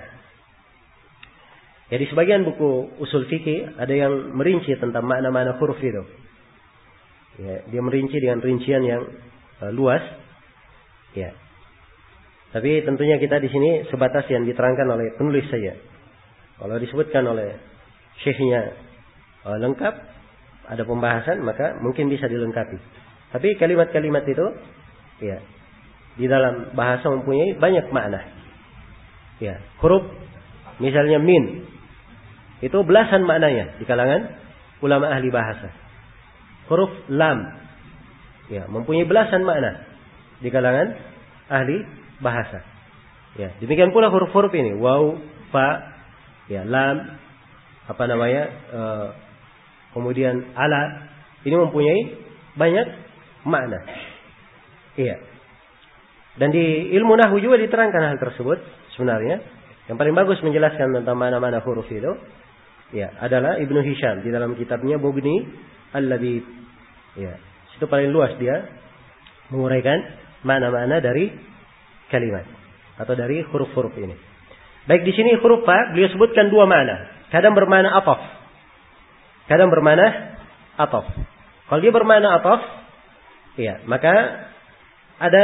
jadi sebagian buku usul fikih ada yang merinci tentang makna-makna huruf itu. Ya, dia merinci dengan rincian yang uh, luas. Ya. Tapi tentunya kita di sini sebatas yang diterangkan oleh penulis saja. Kalau disebutkan oleh syekhnya uh, lengkap, ada pembahasan, maka mungkin bisa dilengkapi. Tapi kalimat-kalimat itu, ya, di dalam bahasa mempunyai banyak makna. Ya, huruf misalnya min. Itu belasan maknanya di kalangan ulama ahli bahasa. Huruf lam, ya, mempunyai belasan makna di kalangan ahli bahasa. Ya, demikian pula huruf-huruf ini, waw, fa, ya, lam, apa namanya, e, kemudian ala, ini mempunyai banyak makna. Iya. Dan di ilmu nahwu juga diterangkan hal tersebut sebenarnya. Yang paling bagus menjelaskan tentang mana-mana huruf itu, ya, adalah Ibnu Hisham di dalam kitabnya Mughni Al-Labib. Ya, situ paling luas dia menguraikan mana-mana dari kalimat atau dari huruf-huruf ini. Baik, di sini huruf fa beliau sebutkan dua makna. Kadang bermakna ataf. Kadang bermakna ataf. Kalau dia bermakna ataf, ya, maka ada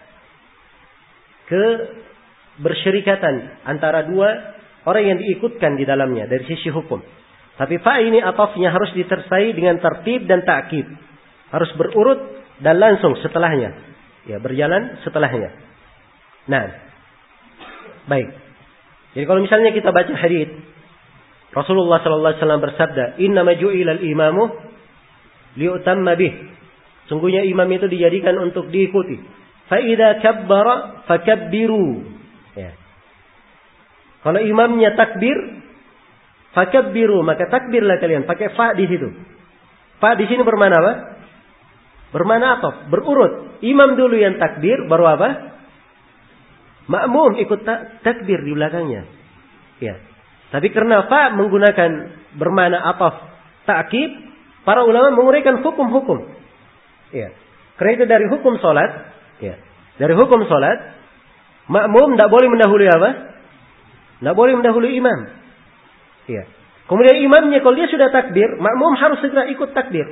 ke bersyirikatan antara dua orang yang diikutkan di dalamnya dari sisi hukum. Tapi fa ini atafnya harus diterusai dengan tertib dan ta'kid. Harus berurut dan langsung setelahnya. Ya, berjalan setelahnya. Nah, baik. Jadi kalau misalnya kita baca hadis Rasulullah sallallahu alaihi wasallam bersabda, "Innama ju'ilal imamu liutamma bih." Sungguhnya imam itu dijadikan untuk diikuti. Fa idza kabbara fakabbiru. Ya. Kalau imamnya takbir, fakabbiru, maka takbirlah kalian. Pakai fa di situ. Fa di sini bermakna apa? Bermakna ataf, berurut. Imam dulu yang takbir, baru apa? Makmum ikut takbir di belakangnya. Ya. Tapi karena fa menggunakan bermakna ataf ta'kid, para ulama menguraikan hukum-hukum. Ya. Karena itu dari hukum salat, ya. Dari hukum salat, makmum tidak boleh mendahului apa? Tidak boleh mendahului imam. Ya. Kemudian imamnya kalau dia sudah takbir, makmum harus segera ikut takbir.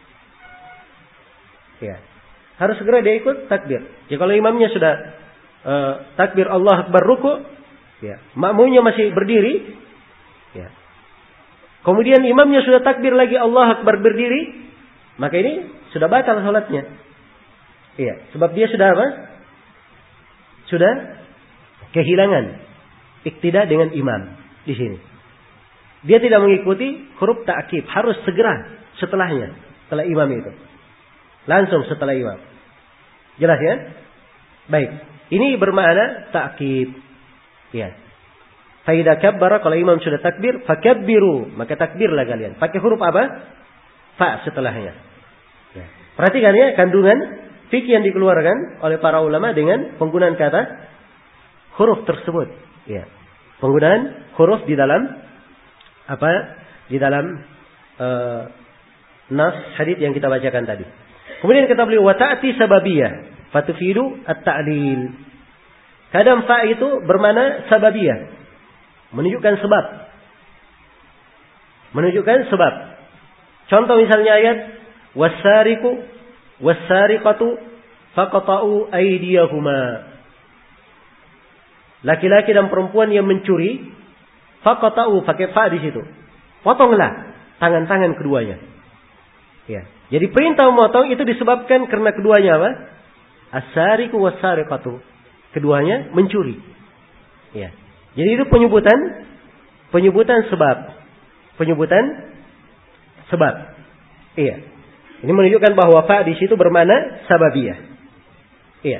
Ya. Harus segera dia ikut takbir. Jadi kalau imamnya sudah uh, takbir Allah Akbar ruku, ya, makmumnya masih berdiri, ya. Kemudian imamnya sudah takbir lagi Allah Akbar berdiri, maka ini sudah batal salatnya. Iya, sebab dia sudah apa? Sudah kehilangan iktida dengan imam di sini. Dia tidak mengikuti huruf ta'kid, harus segera setelahnya, setelah imam itu. Langsung setelah imam. Jelas ya? Baik. Ini bermakna ta'kid. Ya. Fa idza kabbara, kalau imam sudah takbir, fakabbiru, maka takbirlah kalian. Pakai huruf apa? Fa setelahnya. Ya. Perhatikan ya kandungan fikih yang dikeluarkan oleh para ulama dengan penggunaan kata huruf tersebut. Ya. Penggunaan huruf di dalam apa? Di dalam uh, nas hadits yang kita bacakan tadi. Kemudian kata beliau wa ta'ti sababiyah fatufidu at-ta'lil. Kadang fa itu bermakna sababiyah, menunjukkan sebab. Menunjukkan sebab. Contoh misalnya ayat was-sariqu was-sariqatu faqata'u aydiyahuma. Laki-laki dan perempuan yang mencuri, faqata'u, pakai fa di situ. Potonglah tangan-tangan keduanya. Ya. Jadi perintah memotong itu disebabkan karena keduanya apa? As-sariqu was-sariqatu. Keduanya mencuri. Ya. Jadi itu penyebutan penyebutan sebab. Penyebutan sebab. Iya. Ini menunjukkan bahwa fa di situ bermakna sababiyah. Iya.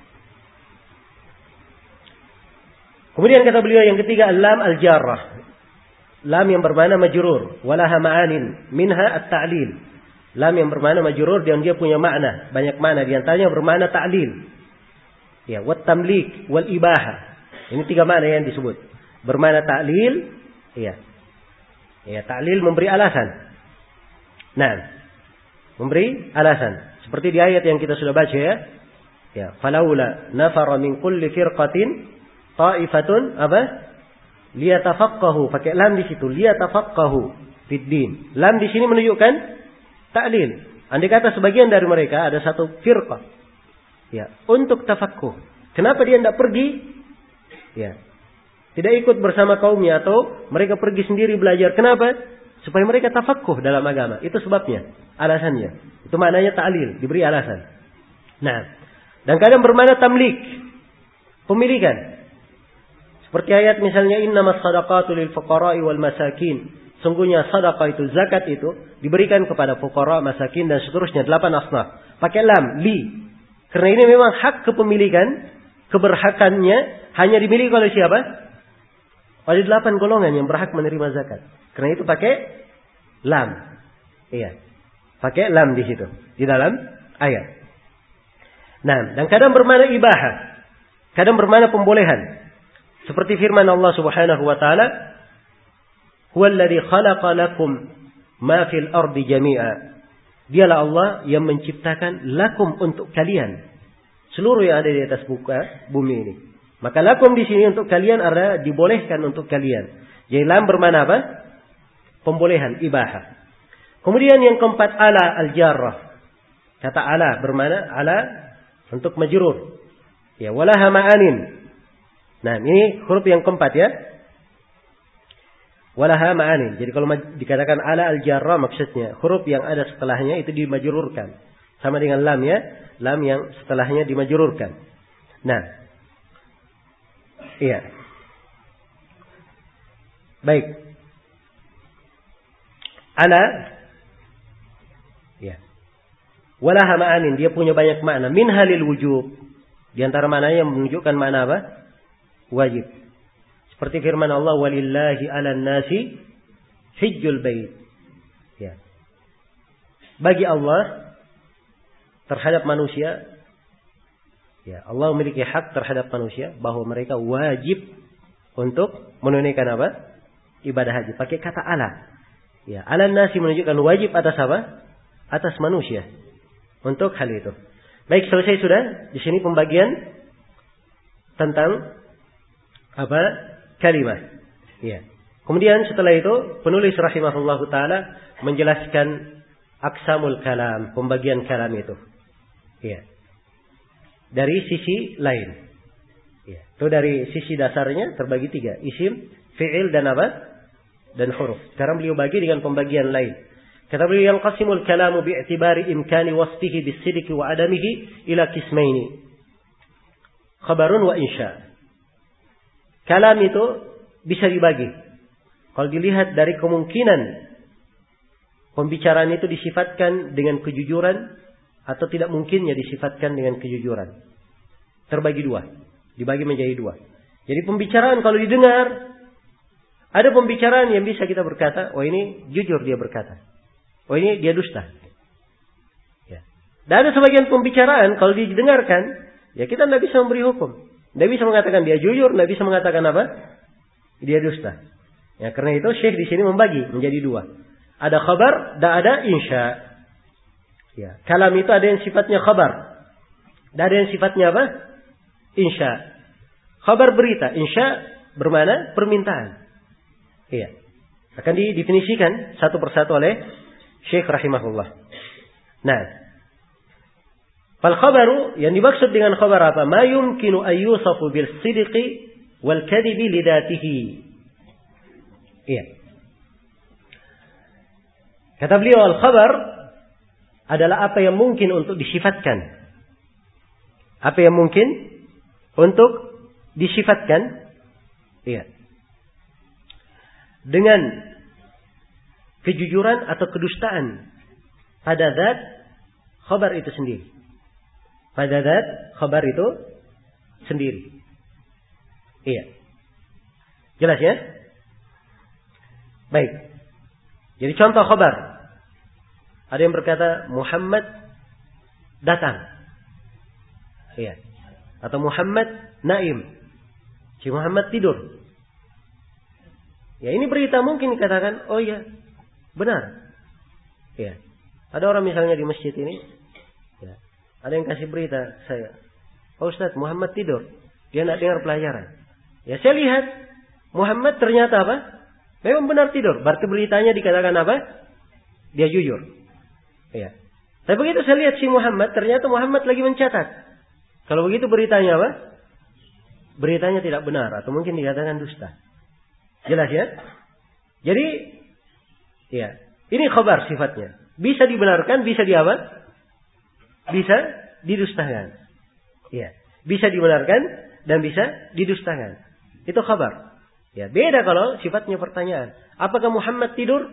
Kemudian kata beliau yang ketiga, lam al-jarrah. Lam yang bermakna majrur, walaha ma'anin, minha at-ta'lil. Lam yang bermakna majrur dan dia punya makna, banyak makna, di antaranya bermakna ta'lil. Ya, wat tamlik wal ibahah. Ini tiga makna yang disebut. Bermakna ta'lil, iya. Ya, ta'lil memberi alasan. Nah, memberi alasan. Seperti di ayat yang kita sudah baca ya. Ya, falaula nafara min kulli firqatin ta'ifatun apa? Liyatafaqahu, pakai lam di situ, liyatafaqahu fid din. Lam di sini menunjukkan ta'lil. Andai kata sebagian dari mereka ada satu firqah, ya, untuk tafaqquh. Kenapa dia tidak pergi? Ya, tidak ikut bersama kaumnya atau mereka pergi sendiri belajar. Kenapa? Supaya mereka tafaqquh dalam agama. Itu sebabnya, alasannya. Itu maknanya ta'lil, diberi alasan. Nah, dan kadang bermakna tamlik, pemilikan. Seperti ayat misalnya innamas shadaqatu lil fuqara'i wal masakin. Sungguhnya sedekah itu, zakat itu diberikan kepada fuqara, masakin dan seterusnya, delapan asnaf. Pakai lam, li. Karena ini memang hak kepemilikan, keberhakannya hanya dimiliki oleh siapa? Oleh delapan golongan yang berhak menerima zakat. Karena itu pakai lam. Iya. Pakai lam di situ, di dalam ayat. Nah, dan kadang bermakna ibahah. Kadang bermakna pembolehan. Seperti firman Allah Subhanahu wa taala, "Huwallazi khalaqa lakum ma fil ardi jami'a." Dialah Allah yang menciptakan lakum untuk kalian seluruh yang ada di atas buka bumi ini. Maka lakum di sini untuk kalian ada dibolehkan untuk kalian. Jadi lam bermakna apa? Pembolehan, ibahah. Kemudian yang keempat, ala al-jarrah. Kata ala bermakna ala untuk majrur. Ya, walaha ma'anin. Nah, ini huruf yang keempat ya. Walaha ma'anin. Jadi kalau dikatakan ala al-jarrah maksudnya huruf yang ada setelahnya itu dimajrurkan. Sama dengan lam ya. Lam yang setelahnya dimajrurkan. Nah. Iya. Baik. Ala. Ya. Walaha ma'anin. Dia punya banyak makna. Min halil wujub. Di antara maknanya yang menunjukkan makna apa? Wajib. Seperti firman Allah, walillahi 'alan nasi hijjul bait. Ya. Bagi Allah terhadap manusia, ya, Allah memiliki hak terhadap manusia bahwa mereka wajib untuk menunaikan apa? Ibadah haji. Pakai kata ala. Ya, 'alan nasi menunjukkan wajib atas apa? Atas manusia. Untuk hal itu. Baik, selesai sudah. Di sini pembagian tentang apa? Kalimah. Ya. Kemudian setelah itu penulis rahimahullahu taala menjelaskan aqsamul kalam, pembagian kalam itu. Ya. Dari sisi lain. Ya. Itu dari sisi dasarnya terbagi tiga, isim, fi'il dan apa? Dan huruf. Sekarang beliau bagi dengan pembagian lain. Kata beliau, yanqasimul kalamu bi'tibari imkani wasfihi bis-sidqi wa adamihi ila qismaini. Khabarun wa insya. Kalam itu bisa dibagi. Kalau dilihat dari kemungkinan pembicaraan itu disifatkan dengan kejujuran atau tidak mungkinnya disifatkan dengan kejujuran. Terbagi dua. Dibagi menjadi dua. Jadi pembicaraan kalau didengar, ada pembicaraan yang bisa kita berkata, oh ini jujur dia berkata. Oh ini dia dusta. Ya. Dan ada sebagian pembicaraan kalau didengarkan, ya kita tidak bisa memberi hukum. Tidak bisa mengatakan dia jujur, tidak bisa mengatakan apa? Dia dusta. Ya, karena itu Syekh di sini membagi menjadi dua. Ada khabar dan ada insya. Ya, kalam itu ada yang sifatnya khabar. Dan ada yang sifatnya apa? Insya. Khabar berita, insya bermakna permintaan. Iya. Akan didefinisikan satu persatu oleh Syekh rahimahullah. Nah, fal khabaru yang dimaksud dengan khabar apa? Ma yumkinu an yusafu bil sidqi wal kadhibi li dhatihi. Iya. Kata beliau, al khabar adalah apa yang mungkin untuk disifatkan. Apa yang mungkin untuk disifatkan. Iya. Dengan kejujuran atau kedustaan pada zat khabar itu sendiri. Pada zat khabar itu sendiri. Iya. Jelas ya? Baik. Jadi contoh khabar. Ada yang berkata Muhammad datang. Iya. Atau Muhammad naim. Si Muhammad tidur. Ya ini berita mungkin dikatakan, oh ya, benar. Ya. Ada orang misalnya di masjid ini, ya, ada yang kasih berita saya, oh Ustaz Muhammad tidur, dia nak dengar pelajaran. Ya saya lihat Muhammad ternyata apa? Memang benar tidur. Berarti beritanya dikatakan apa? Dia jujur. Ya. Tapi begitu saya lihat si Muhammad, ternyata Muhammad lagi mencatat. Kalau begitu beritanya apa? Beritanya tidak benar atau mungkin dikatakan dusta. Jelas ya? Jadi, ya, ini khabar sifatnya. Bisa dibenarkan, bisa di apa? Bisa didustakan. Ya, bisa dibenarkan dan bisa didustakan. Itu khabar. Ya, beda kalau sifatnya pertanyaan. Apakah Muhammad tidur?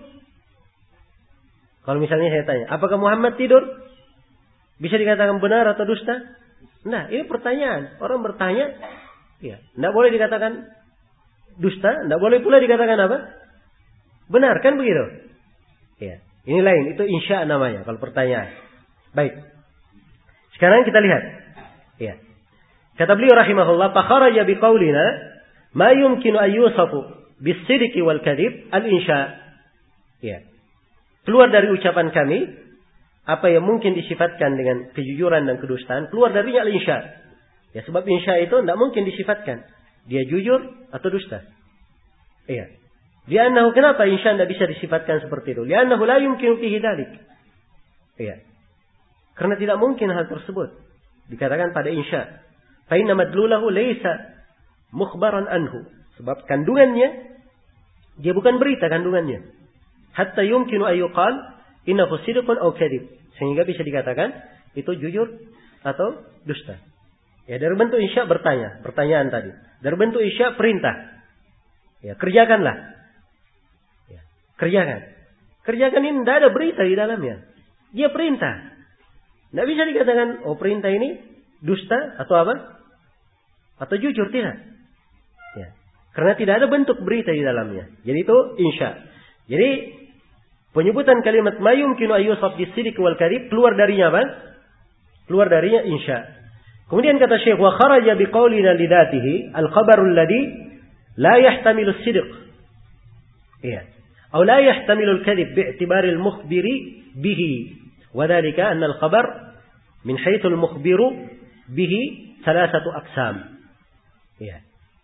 Kalau misalnya saya tanya, apakah Muhammad tidur? Bisa dikatakan benar atau dusta? Nah, ini pertanyaan. Orang bertanya, ya, tidak boleh dikatakan dusta, tidak boleh pula dikatakan apa? Benar, kan begitu? Ya, ini lain, itu insya namanya kalau pertanyaan. Baik. Sekarang kita lihat. Ya. Kata beliau rahimahullah, fa kharaja biqaulina ma yumkinu an yusafu bis-sidqi wal kadhib al-insya. Ya. Keluar dari ucapan kami apa yang mungkin disifatkan dengan kejujuran dan kedustaan, keluar darinya al-insya. Ya, sebab insya itu tidak mungkin disifatkan. Dia jujur atau dusta. Iya. Li'annahu kenapa insya tidak bisa disifatkan seperti itu? Li'annahu la yumkinu fihi dzalik. Iya. Karena tidak mungkin hal tersebut dikatakan pada insya. Fa inna madlulahu laysa mukhbaran anhu. Sebab kandungannya dia bukan berita kandungannya. Hatta yumkinu ay yuqal innahu sidqun aw kadhib. Sehingga bisa dikatakan itu jujur atau dusta. Ya, dari bentuk insya bertanya, pertanyaan tadi. Dari bentuk insya perintah. Ya, kerjakanlah. Ya, kerjakan. Kerjakan ini tidak ada berita di dalamnya. Dia perintah. Tidak bisa dikatakan, oh perintah ini dusta atau apa? Atau jujur, tidak. Ya, karena tidak ada bentuk berita di dalamnya. Jadi itu insya. Jadi penyebutan kalimat ma yumkinu ayyusaf bis-sidqi wal kadhib keluar darinya apa? Keluar darinya insya. Kemudian kata Syekh, wa kharaja biqaulina lidatihi al-khabarul ladhi la yahtamilu as-sidq. Iya. أو لا يحتمل الكذب باعتبار المخبر به وذلك أن الخبر من حيث المخبر به ثلاثة أقسام. Ya.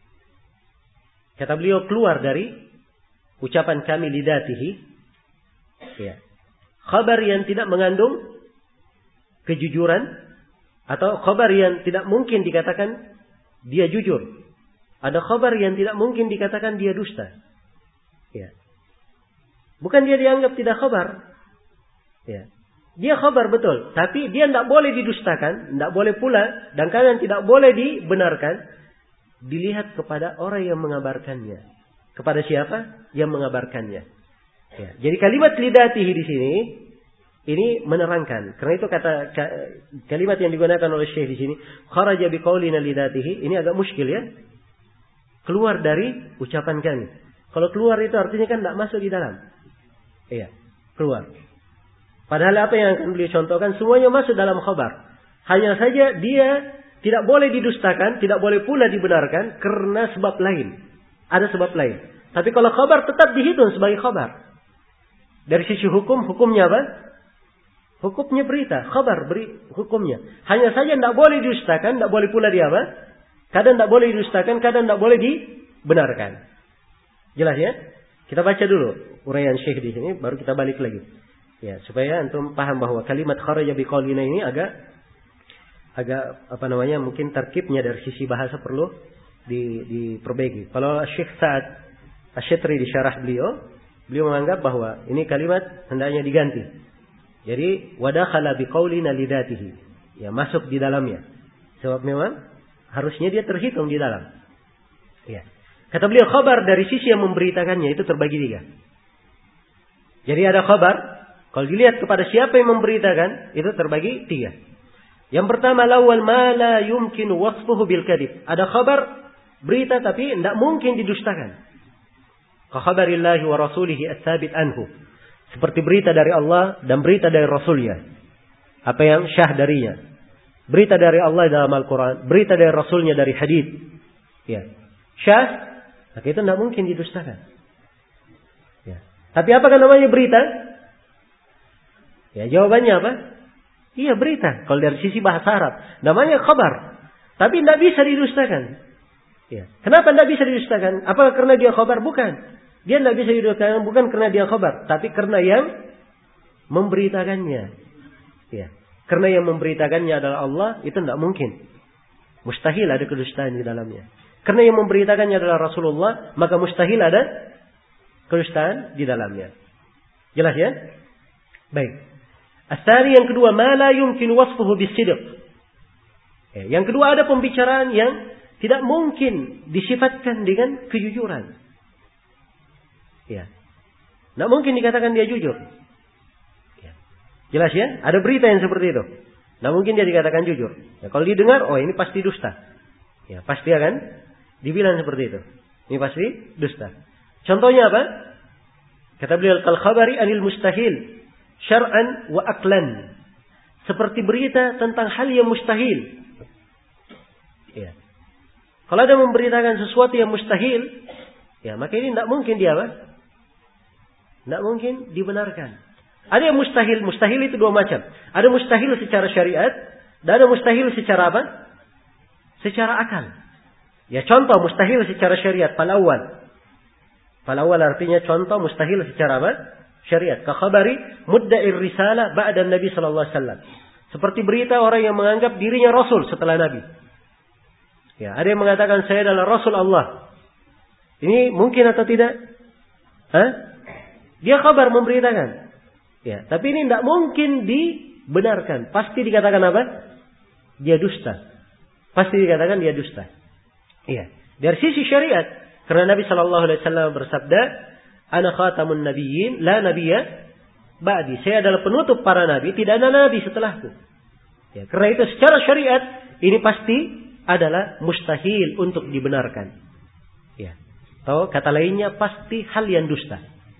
Kata beliau, keluar dari ucapan kami lidatihi, ya, khabar yang tidak mengandung kejujuran atau khabar yang tidak mungkin dikatakan dia jujur. Ada khabar yang tidak mungkin dikatakan dia dusta. Ya. Bukan dia dianggap tidak khabar. Ya. Dia khabar betul, tapi dia tidak boleh didustakan, tidak boleh pula, dan kadang tidak boleh dibenarkan. Dilihat kepada orang yang mengabarkannya. Kepada siapa? Yang mengabarkannya. Ya. Jadi kalimat lidatihi di sini ini menerangkan. Karena itu kata kalimat yang digunakan oleh Syekh di sini, kharaja biqaulina lidatihi, ini agak muskil ya. Keluar dari ucapan kami. Kalau keluar itu artinya kan tidak masuk di dalam. Iya, keluar. Padahal apa yang akan beliau contohkan semuanya masuk dalam khabar. Hanya saja dia tidak boleh didustakan, tidak boleh pula dibenarkan karena sebab lain. Ada sebab lain. Tapi kalau khabar tetap dihitung sebagai khabar. Dari sisi hukum, hukumnya apa? Hukumnya berita, khabar beri hukumnya. Hanya saja tidak boleh didustakan, tidak boleh pula dia apa? Kadang tidak boleh didustakan, kadang tidak boleh dibenarkan. Jelas ya? Kita baca dulu uraian Syekh di sini, baru kita balik lagi. Ya, supaya antum paham bahwa kalimat kharaja biqaulina ini agak agak apa namanya mungkin tarkibnya dari sisi bahasa perlu di, diperbaiki. Kalau Syekh Sa'ad Asy-Syatri di syarah beliau, beliau menganggap bahwa ini kalimat hendaknya diganti. Jadi wadakhala biqaulina lidatihi. Ya, masuk di dalamnya. Sebab memang harusnya dia terhitung di dalam. Ya. Kata beliau khabar dari sisi yang memberitakannya itu terbagi tiga. Jadi ada khabar, kalau dilihat kepada siapa yang memberitakan, itu terbagi tiga. Yang pertama, lawal ma la yumkin wasfuhu bil kadhib. Ada khabar, berita tapi tidak mungkin didustakan. Ka khabarillahi wa rasulihi ats-tsabit anhu. Seperti berita dari Allah dan berita dari Rasulnya. Apa yang syah darinya. Berita dari Allah dalam Al-Quran, berita dari Rasulnya dari hadits. Ya. Syah, maka itu tidak mungkin didustakan. Ya. Tapi apakah namanya berita? Ya, jawabannya apa? Iya, berita. Kalau dari sisi bahasa Arab, namanya khabar. Tapi tidak bisa didustakan. Ya. Kenapa tidak bisa didustakan? Apakah karena dia khabar? Bukan. Dia tidak bisa didustakan bukan karena dia khabar, tapi karena yang memberitakannya. Ya. Karena yang memberitakannya adalah Allah, itu tidak mungkin. Mustahil ada kedustaan di dalamnya. Karena yang memberitakannya adalah Rasulullah, maka mustahil ada kedustaan di dalamnya. Jelas ya? Baik. Asari yang kedua, ma la yumkin wasfuhu bisidq. Ya, yang kedua ada pembicaraan yang tidak mungkin disifatkan dengan kejujuran. Ya. Tidak mungkin dikatakan dia jujur. Ya. Jelas ya? Ada berita yang seperti itu. Tidak mungkin dia dikatakan jujur. Ya, kalau didengar, oh ini pasti dusta. Ya, pasti akan dibilang seperti itu. Ini pasti dusta. Contohnya apa? Kata beliau, kal khabari anil mustahil syar'an wa aklan. Seperti berita tentang hal yang mustahil. Ya. Kalau ada memberitakan sesuatu yang mustahil, ya maka ini tidak mungkin dia apa? Tidak mungkin dibenarkan. Ada yang mustahil. Mustahil itu dua macam. Ada mustahil secara syariat, dan ada mustahil secara apa? Secara akal. Ya, contoh mustahil secara syariat, fal awal. Fal awal artinya contoh mustahil secara apa? Syariat. Ka khabari mudda'ir risalah ba'da Nabi sallallahu alaihi wasallam. Seperti berita orang yang menganggap dirinya rasul setelah Nabi. Ya, ada yang mengatakan saya adalah rasul Allah. Ini mungkin atau tidak? Hah? Dia khabar memberitakan. Ya, tapi ini tidak mungkin dibenarkan. Pasti dikatakan apa? Dia dusta. Pasti dikatakan dia dusta. Iya. Dari sisi syariat, karena Nabi sallallahu alaihi wasallam bersabda, "Ana khatamun nabiyyin, la nabiyya ba'di." Saya adalah penutup para nabi, tidak ada nabi setelahku. Ya, karena itu secara syariat ini pasti adalah mustahil untuk dibenarkan. Ya. Atau kata lainnya pasti hal yang dusta.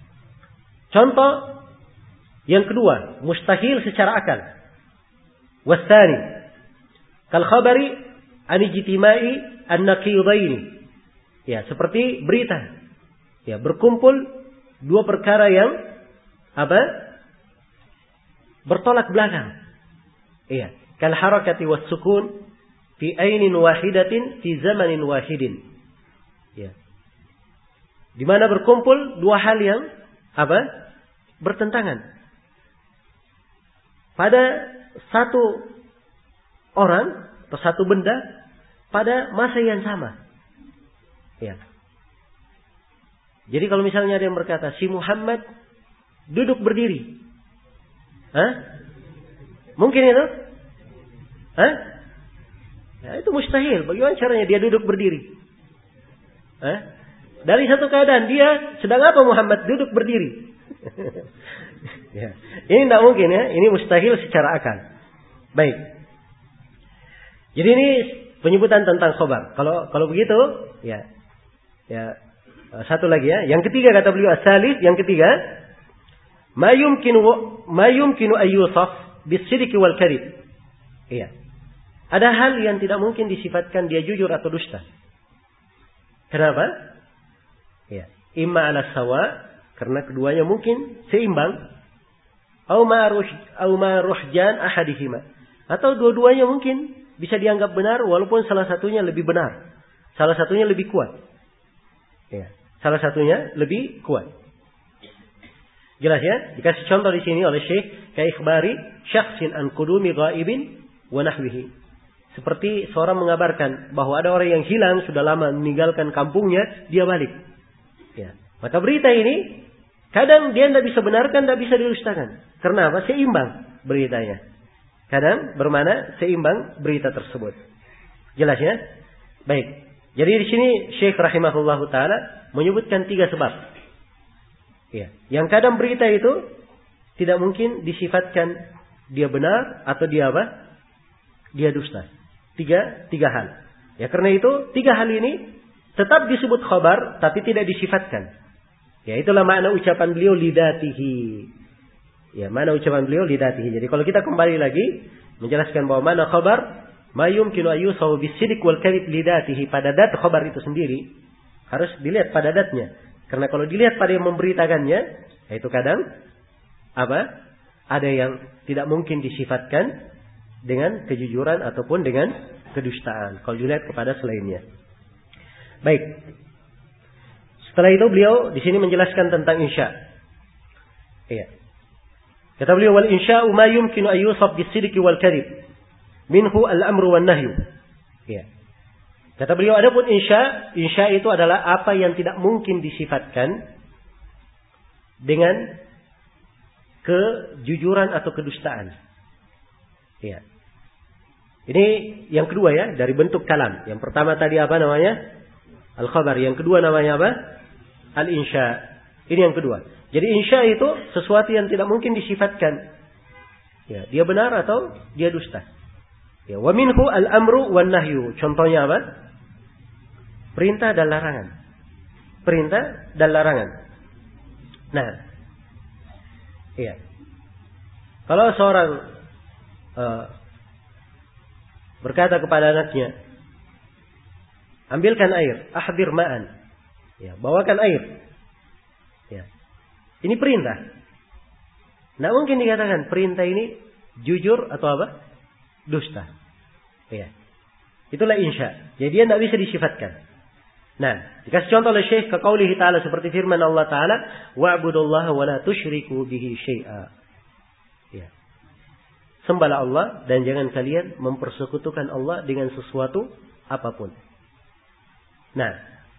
Contoh yang kedua, mustahil secara akal. Wasani, kal khabari an ijtima'i an-naqidaini. Ya, seperti berita. Ya, berkumpul Dua perkara yang apa? Bertolak belakang. Iya. Kal harakati was sukun fi ainin wahidatin fi zamanin wahidin. Ya. Di mana berkumpul dua hal yang apa? Bertentangan. Pada satu orang atau satu benda pada masa yang sama. Ya. Jadi kalau misalnya ada yang berkata si Muhammad duduk berdiri. Hah? Mungkin itu? Hah? Ya, itu mustahil. Bagaimana caranya dia duduk berdiri? Hah? Dari satu keadaan dia sedang apa Muhammad duduk berdiri? Ya. Ini tidak mungkin ya. Ini mustahil secara akal. Baik. Jadi ini penyebutan tentang khobar. Kalau kalau begitu, ya, ya satu lagi ya. Yang ketiga kata beliau as-salis, yang ketiga, ma yumkinu ma yumkinu ayyusaf bis-sidqi wal kadhib. Iya. Ada hal yang tidak mungkin disifatkan dia jujur atau dusta. Kenapa? Ya, imma ala sawa, karena keduanya mungkin seimbang, au ma ruh au ma ruhjan ahadihima, atau dua-duanya mungkin bisa dianggap benar walaupun salah satunya lebih benar, salah satunya lebih kuat. Ya, salah satunya lebih kuat. Jelas ya? Dikasih contoh di sini oleh Syekh ka ikhbari syakhsin an qudumi ghaibin wa nahwihi. Seperti seorang mengabarkan bahwa ada orang yang hilang sudah lama meninggalkan kampungnya, dia balik. Ya. Maka berita ini kadang dia tidak bisa benarkan, tidak bisa didustakan. Karena apa? Seimbang beritanya. Kadang bermana seimbang berita tersebut. Jelas ya? Baik. Jadi di sini Syekh rahimahullahu taala menyebutkan tiga sebab. Ya. Yang kadang berita itu tidak mungkin disifatkan dia benar atau dia apa? Dia dusta. Tiga, tiga hal. Ya karena itu tiga hal ini tetap disebut khabar tapi tidak disifatkan. Ya itulah makna ucapan beliau lidatihi. Ya mana ucapan beliau lidatihi. Jadi kalau kita kembali lagi menjelaskan bahwa mana khabar, ma yumkinu ayyusaw bis-sidq wal kadhib lidatihi, pada dat khabar itu sendiri harus dilihat pada datnya. Karena kalau dilihat pada yang memberitakannya, itu kadang apa? Ada yang tidak mungkin disifatkan dengan kejujuran ataupun dengan kedustaan kalau dilihat kepada selainnya. Baik. Setelah itu beliau di sini menjelaskan tentang insya. Iya. Kata beliau wal insya'u ma yumkinu an yusaf bis-sidqi wal kadhib minhu al-amru wan nahyu. Iya. Kata beliau adapun insya, insya itu adalah apa yang tidak mungkin disifatkan dengan kejujuran atau kedustaan. Iya. Ini yang kedua ya, dari bentuk kalam. Yang pertama tadi apa namanya? Al-khabar. Yang kedua namanya apa? Al-insya. Ini yang kedua. Jadi insya itu sesuatu yang tidak mungkin disifatkan. Ya, dia benar atau dia dusta. Ya, wa minhu al-amru wan nahyu. Contohnya apa? Perintah dan larangan. Perintah dan larangan. Nah. Iya. Kalau seorang uh, berkata kepada anaknya, ambilkan air, ahdir ma'an. Ya, bawakan air. Ya. Ini perintah. Nah, mungkin dikatakan perintah ini jujur atau apa? Dusta. Ya. Itulah insya. Jadi dia tidak bisa disifatkan. Nah, dikasih contoh oleh Syekh ke qaulihi ta'ala seperti firman Allah Ta'ala, wa'budullaha wa la tusyriku bihi syai'a. Ya. Sembahlah Allah dan jangan kalian mempersekutukan Allah dengan sesuatu apapun. Nah,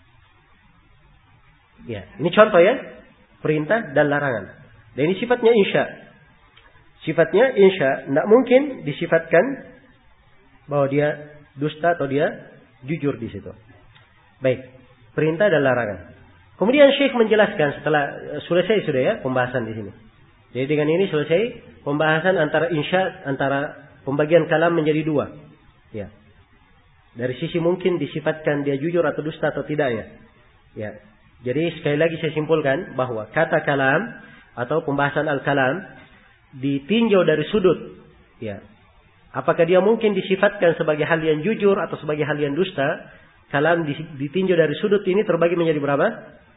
ya, ini contoh ya, perintah dan larangan. Dan ini sifatnya insya. Sifatnya insya, tidak mungkin disifatkan bahwa dia dusta atau dia jujur di situ. Baik, perintah dan larangan. Kemudian Syekh menjelaskan setelah selesai sudah ya pembahasan di sini. Jadi dengan ini selesai pembahasan antara insya, antara pembagian kalam menjadi dua. Ya. Dari sisi mungkin disifatkan dia jujur atau dusta atau tidak ya. Ya. Jadi sekali lagi saya simpulkan bahwa kata kalam atau pembahasan al-kalam ditinjau dari sudut. Ya. Apakah dia mungkin disifatkan sebagai hal yang jujur atau sebagai hal yang dusta? Kalam ditinjau dari sudut ini terbagi menjadi berapa?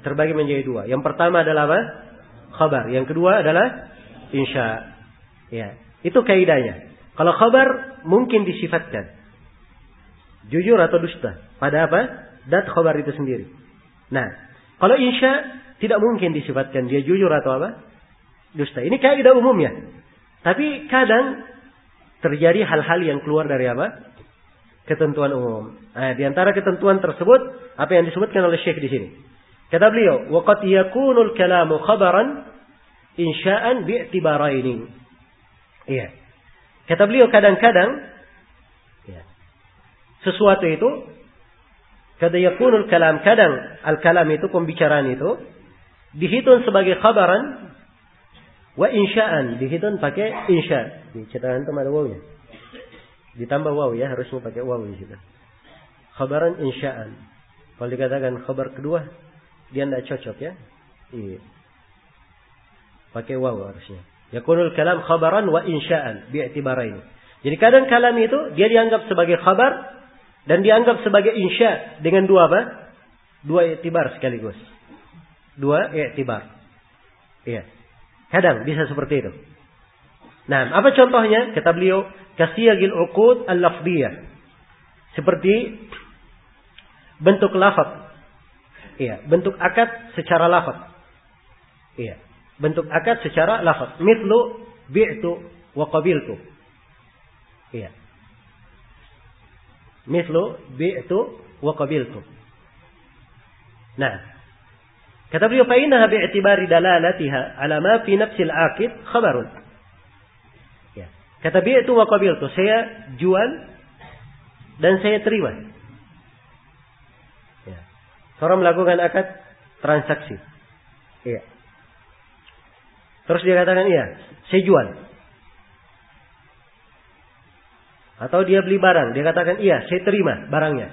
terbagi menjadi dua. Yang pertama adalah apa? Khabar. Yang kedua adalah insya. Ya, itu kaidahnya. Kalau khabar mungkin disifatkan jujur atau dusta pada apa? Dat khabar itu sendiri. Nah, kalau insya tidak mungkin disifatkan dia jujur atau apa? Dusta. Ini kaidah umumnya. Tapi kadang terjadi hal-hal yang keluar dari apa? Ketentuan umum. Nah, di antara ketentuan tersebut apa yang disebutkan oleh Syekh di sini. Kata beliau, "Wa qad yakunul kalamu khabaran insya'an bi'tibaraini." Iya. Kata beliau kadang-kadang ya, sesuatu itu kada yakunul kalam, kadang al-kalam itu pembicaraan itu dihitung sebagai khabaran wa insya'an, dihitung pakai insya. Di cetakan itu ada wawnya. Ditambah waw ya, harusnya pakai waw di situ. Khabaran insya'an. Kalau dikatakan khabar kedua, dia tidak cocok ya. Iya. Pakai waw harusnya. Yakunul kalam khabaran wa insya'an bi'tibarain. Jadi kadang kalam itu dia dianggap sebagai khabar dan dianggap sebagai insya dengan dua apa? Dua i'tibar sekaligus. Dua i'tibar. Iya. Kadang bisa seperti itu. Nah, apa contohnya? Kata beliau, kasiyagil uqud al-lafdiyah. Seperti bentuk lafaz. Iya, bentuk akad secara lafaz. Iya, bentuk akad secara lafaz. Mithlu bi'tu wa qabiltu. Iya. Mithlu bi'tu wa qabiltu. Nah, kata beliau, fa innaha bi'tibari dalalatiha ala ma fi nafsil aqid khabarun. Ya. Kata bi'tu wa qabiltu, saya jual dan saya terima. Ya. Seorang melakukan akad transaksi. Iya. Terus dia katakan, iya, saya jual. Atau dia beli barang, dia katakan, iya, saya terima barangnya.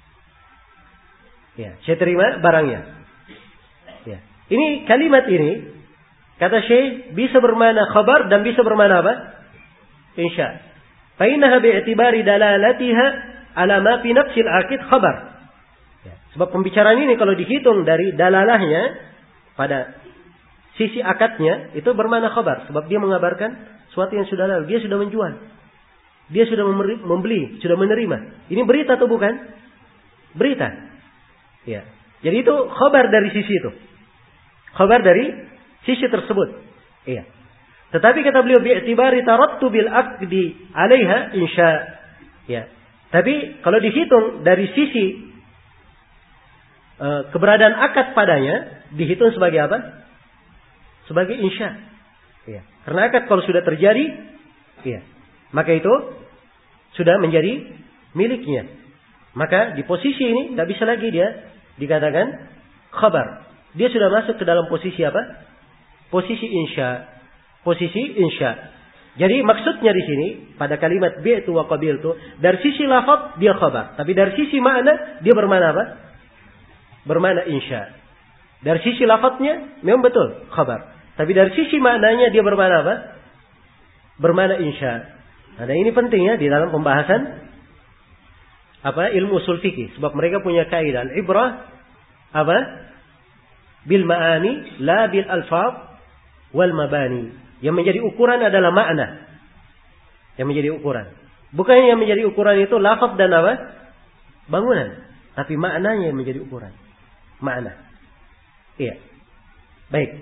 Iya, saya terima barangnya. Ya. Ini kalimat ini, kata Syekh, bisa bermakna khabar dan bisa bermakna apa? Insya. Fa innaha bi'tibari dalalatiha ala ma fi nafsil aqid khabar. Ya. Sebab pembicaraan ini kalau dihitung dari dalalahnya pada sisi akadnya itu bermakna khabar. Sebab dia mengabarkan sesuatu yang sudah lalu. Dia sudah menjual. Dia sudah membeli, sudah menerima. Ini berita atau bukan? Berita. Ya. Jadi itu khabar dari sisi itu. Khabar dari sisi tersebut. Iya. Tetapi kata beliau bi'tibari tarattubil aqdi 'alaiha insya. Ya. Tapi kalau dihitung dari sisi uh, keberadaan akad padanya, dihitung sebagai apa? Sebagai insya. Iya. Karena akad kalau sudah terjadi, iya, maka itu sudah menjadi miliknya. Maka di posisi ini tidak bisa lagi dia dikatakan khabar. Dia sudah masuk ke dalam posisi apa? Posisi insya. Posisi insya. Jadi maksudnya di sini pada kalimat bi'tu wa qabiltu, dari sisi lafaz dia khabar, tapi dari sisi makna dia bermakna apa? Bermakna insya. Dari sisi lafaznya memang betul khabar, tapi dari sisi maknanya dia bermakna apa? Bermakna insya. Nah, ini penting ya di dalam pembahasan apa? Ilmu usul fikih, sebab mereka punya kaidah al-ibrah apa? Bil ma'ani la bil alfaz wal mabani. Yang menjadi ukuran adalah makna. Yang menjadi ukuran. Bukan yang menjadi ukuran itu lafaz dan apa? Bangunan. Tapi maknanya yang menjadi ukuran. Makna. Iya. Baik.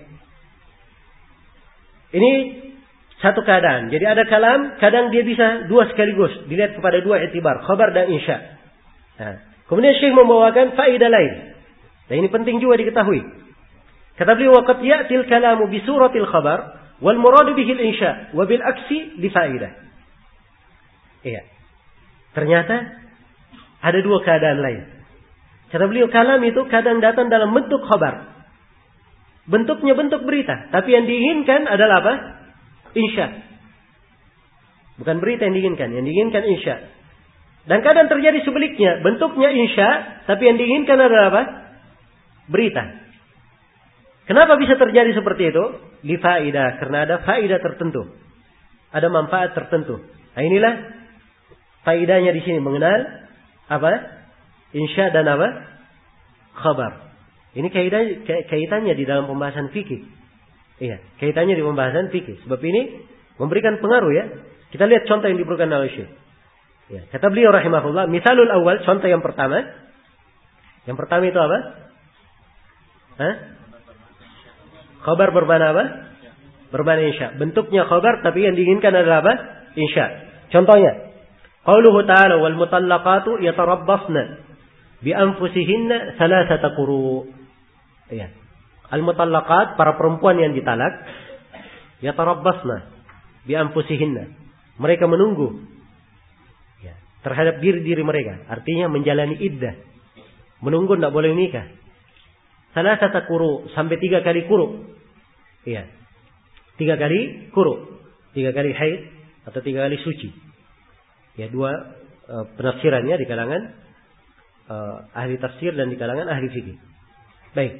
Ini satu keadaan. Jadi ada kalam, kadang dia bisa dua sekaligus. Dilihat kepada dua i'tibar. Khabar dan insya. Nah, kemudian Syekh membawakan faedah lain. Dan ini penting juga diketahui. Kata beliau, waqad ya'til kalamu bi suratil khabar wal muradu bihi al-insya wa bil aksi li faedah. Iya. Ternyata ada dua keadaan lain. Kata beliau, kalam itu kadang datang dalam bentuk khabar. Bentuknya bentuk berita, tapi yang diinginkan adalah apa? Insya. Bukan berita yang diinginkan, yang diinginkan insya. Dan kadang terjadi sebaliknya, bentuknya insya, tapi yang diinginkan adalah apa? Berita. Kenapa bisa terjadi seperti itu? Li faidah, karena ada faidah tertentu. Ada manfaat tertentu. Nah, inilah faidahnya di sini mengenal apa? Insya dan apa? Khabar. Ini kaitannya, kaitannya di dalam pembahasan fikih. Iya, kaitannya di pembahasan fikih. Sebab ini memberikan pengaruh ya. Kita lihat contoh yang diberikan oleh Syekh. Ya, kata beliau rahimahullah, misalul awal, contoh yang pertama. Yang pertama itu apa? Hah? Khabar bermana apa? Bermana insya. Bentuknya khabar tapi yang diinginkan adalah apa? Insya. Contohnya, qauluhu ta'ala wal mutallaqatu yatarabbasna bi anfusihinna thalathata quru'. Ya. Al-mutallaqat, para perempuan yang ditalak, yatarabbasna bi anfusihinna. Mereka menunggu ya, terhadap diri-diri mereka. Artinya menjalani iddah. Menunggu tidak boleh nikah. Thalathata quru', sampai tiga kali quru'. Iya. Tiga kali quru'. Tiga kali haid atau tiga kali suci. Ya, dua uh, penafsirannya di kalangan uh, ahli tafsir dan di kalangan ahli fikih. Baik.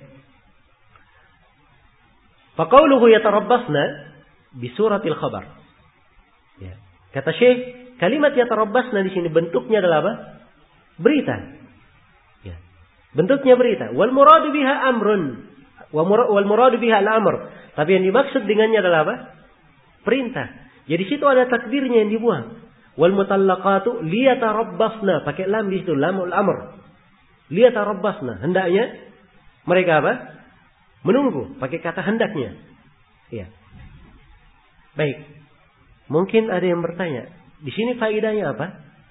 Faqauluhu yatarabbasna bi suratil khabar. Ya. Kata Syekh, kalimat yatarabbasna di sini bentuknya adalah apa? Berita. Ya. Bentuknya berita. Wal muradu biha amrun. Wal muradu biha al-amr. Tapi yang dimaksud dengannya adalah apa? Perintah. Jadi situ ada takdirnya yang dibuang. Wal mutallaqatu liyatarabbasna, pakai lam di situ, lamul amr. Liyatarabbasna, hendaknya mereka apa? Menunggu, pakai kata hendaknya. Iya. Baik. Mungkin ada yang bertanya, di sini faedahnya apa?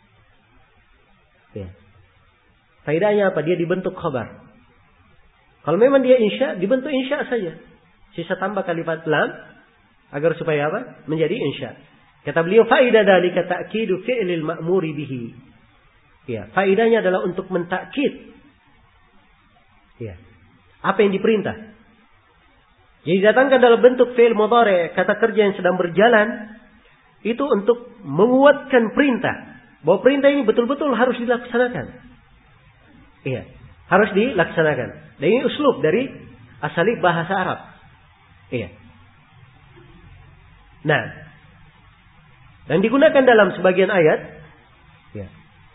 Ya. Faedahnya apa? Dia dibentuk khabar. Kalau memang dia insya, dibentuk insya saja. Sisa tambah kalimat lam agar supaya apa? Menjadi insya. Kata beliau, faedah dalika ta'kidu fi'lil ma'muri bihi. Ya, faedahnya adalah untuk mentakkid. Ya. Apa yang diperintah? Jadi datangkan dalam bentuk fi'il mudhari', kata kerja yang sedang berjalan, itu untuk menguatkan perintah. Bahwa perintah ini betul-betul harus dilaksanakan. Iya, harus dilaksanakan. Dan ini uslub dari asalib bahasa Arab. Iya. Nah, dan digunakan dalam sebagian ayat, ya,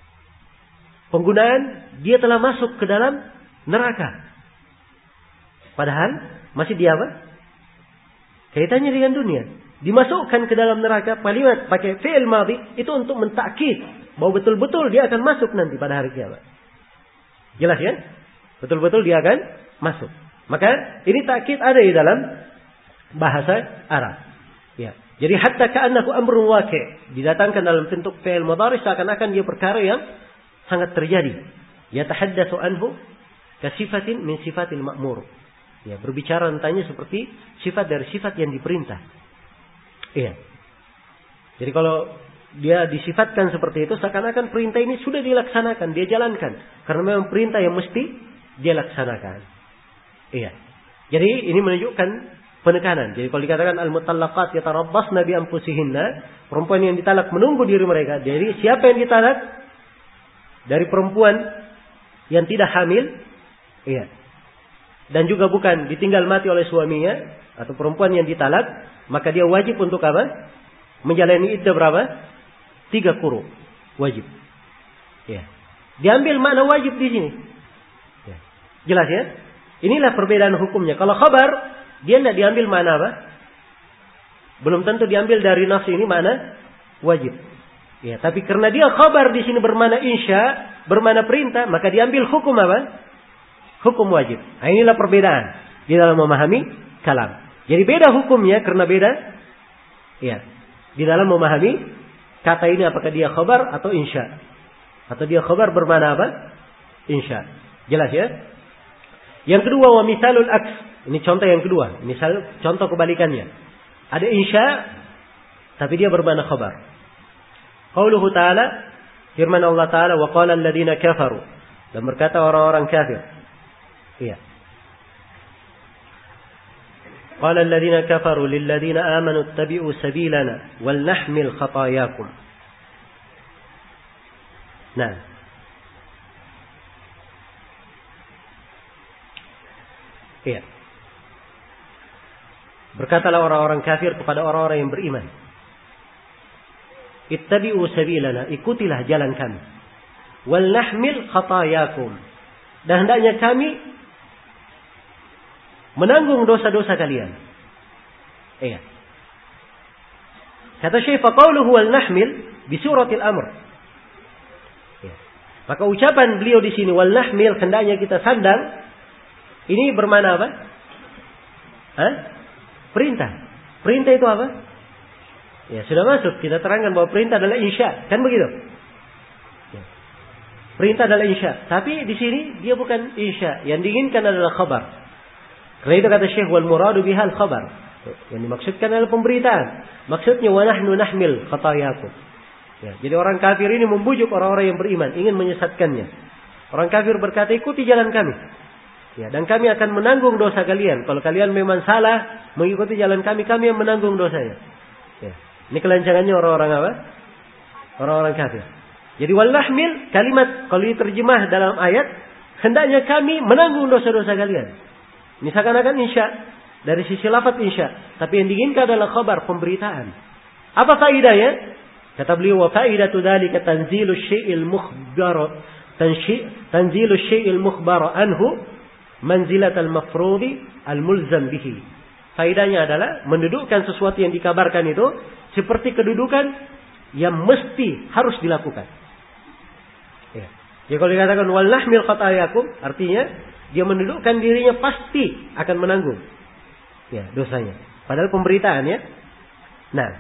penggunaan dia telah masuk ke dalam neraka. Padahal masih di apa? Kaitannya dengan dunia. Dimasukkan ke dalam neraka, kalimat pakai fi'il madhi itu untuk mentakkid bahwa betul-betul dia akan masuk nanti pada hari kiamat. Jelas ya? Betul-betul dia akan masuk. Maka ini takkid ada di dalam bahasa Arab. Ya. Jadi hatta ka'annahu amrun waqi', didatangkan dalam bentuk fi'il mudhari seakan-akan dia perkara yang sangat terjadi. Yatahaddatsu anhu ka sifatin min sifatil ma'mur. Ya, berbicara tentangnya seperti sifat dari sifat yang diperintah. Iya. Jadi kalau dia disifatkan seperti itu, seakan-akan perintah ini sudah dilaksanakan, dia jalankan. Karena memang perintah yang mesti dia laksanakan. Iya. Jadi ini menunjukkan penekanan. Jadi kalau dikatakan al-mutallaqat yatarabbasna bi anfusihinna, perempuan yang ditalak menunggu diri mereka. Jadi siapa yang ditalak? Dari perempuan yang tidak hamil. Iya. Dan juga bukan ditinggal mati oleh suaminya atau perempuan yang ditalak, maka dia wajib untuk apa? Menjalani iddah berapa? Tiga quru. Wajib. Ya. Diambil makna wajib di sini. Ya. Jelas ya? Inilah perbedaan hukumnya. Kalau khabar, dia tidak diambil makna apa? Belum tentu diambil dari nafsu ini makna wajib. Ya, tapi karena dia khabar di sini bermakna insya, bermakna perintah, maka diambil hukum apa? Hukum wajib. Nah, inilah perbedaan di dalam memahami kalam. Jadi beda hukumnya karena beda. Ya, di dalam memahami kata ini apakah dia khabar atau insya, atau dia khabar bermakna apa? Insya. Jelas ya? Yang kedua, wa misalul aks. Ini contoh yang kedua. Misal contoh kebalikannya. Ada insya, tapi dia bermakna khabar. Qauluhu ta'ala, firman Allah Ta'ala, wa qala alladziina kafaru. Dan berkata orang-orang kafir. Iya. Qala alladziina kafaru lil ladziina aamanu ittabi'u sabilana wal nahmil khataayakum. Nah. Iya. Berkatalah orang-orang kafir kepada orang-orang yang beriman. Ittabi'u sabilana, ikutilah jalan kami. Wal nahmil khataayakum. Dan hendaknya kami menanggung dosa-dosa kalian. Iya. Kata Syekh, faqauluhu wal nahmil bi suratil amr. Ya. Maka ucapan beliau di sini wal nahmil, hendaknya kita sandang, ini bermakna apa? Hah? Perintah. Perintah itu apa? Ya, sudah masuk, kita terangkan bahwa perintah adalah insya, kan begitu? Ya. Perintah adalah insya, tapi di sini dia bukan insya, yang diinginkan adalah khabar. Karena itu kata Syekh, wal muradu bihal khabar. Yang dimaksudkan adalah pemberitaan. Maksudnya wa nahnu nahmil khatayakum. Ya, jadi orang kafir ini membujuk orang-orang yang beriman, ingin menyesatkannya. Orang kafir berkata, ikuti jalan kami. Ya, dan kami akan menanggung dosa kalian. Kalau kalian memang salah mengikuti jalan kami, kami yang menanggung dosanya. Ya. Ini kelancangannya orang-orang apa? Orang-orang kafir. Jadi wal nahmil, kalimat kalau diterjemah dalam ayat, hendaknya kami menanggung dosa-dosa kalian. Ini seakan-akan insya. Dari sisi lafaz insya, tapi yang diinginkan adalah khabar, pemberitaan. Apa faedahnya? Kata beliau, wa faedatu dzalika tanzilu syai'il mukhbar, tanzilu syai'il mukhbar anhu manzilat al-mafrudi al-mulzam bihi. Faedahnya adalah mendudukkan sesuatu yang dikabarkan itu seperti kedudukan yang mesti harus dilakukan. Ya. Jadi kalau dikatakan wal nahmil khatayakum, artinya dia mendudukkan dirinya pasti akan menanggung ya dosanya. Padahal pemberitaan ya. Nah.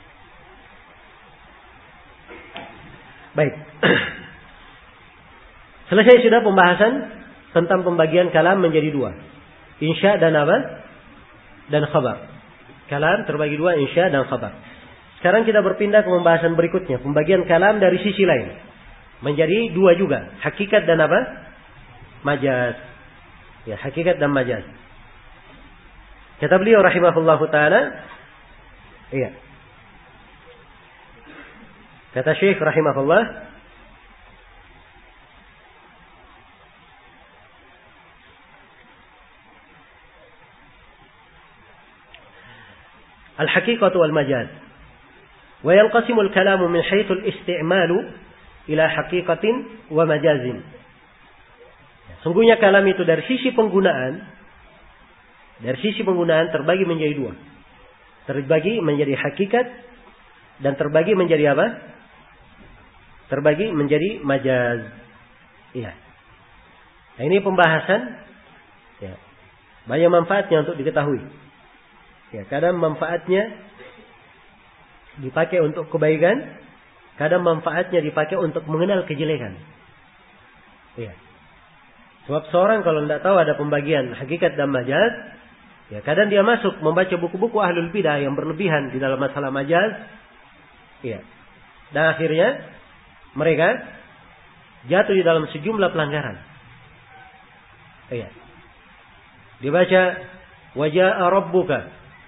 Baik. Selesai sudah pembahasan tentang pembagian kalam menjadi dua. Insya dan apa? Dan khabar. Kalam terbagi dua, insya dan khabar. Sekarang kita berpindah ke pembahasan berikutnya. Pembagian kalam dari sisi lain. Menjadi dua juga. Hakikat dan apa? Majaz. Ya, hakikat dan majaz. Kata beliau rahimahullahu ta'ala. Iya. Kata Syekh rahimahullah. Al-haqiqatu wal-majaz. Wa yanqasimu al-kalamu min haythu al-isti'malu ila haqiqatin wa majazin. Sungguhnya kalam itu dari sisi penggunaan Dari sisi penggunaan terbagi menjadi dua. Terbagi menjadi hakikat dan terbagi menjadi apa? Terbagi menjadi majaz. Iya. Nah, ini pembahasan ya. Banyak manfaatnya untuk diketahui. Ya, kadang manfaatnya dipakai untuk kebaikan, kadang manfaatnya dipakai untuk mengenal kejelekan. Iya. Sebab seorang kalau tidak tahu ada pembagian hakikat dan majaz, ya, kadang dia masuk membaca buku-buku ahlul bidah yang berlebihan di dalam masalah majaz. Ya. Dan akhirnya mereka jatuh di dalam sejumlah pelanggaran. Ya. Dibaca waja'a rabbuka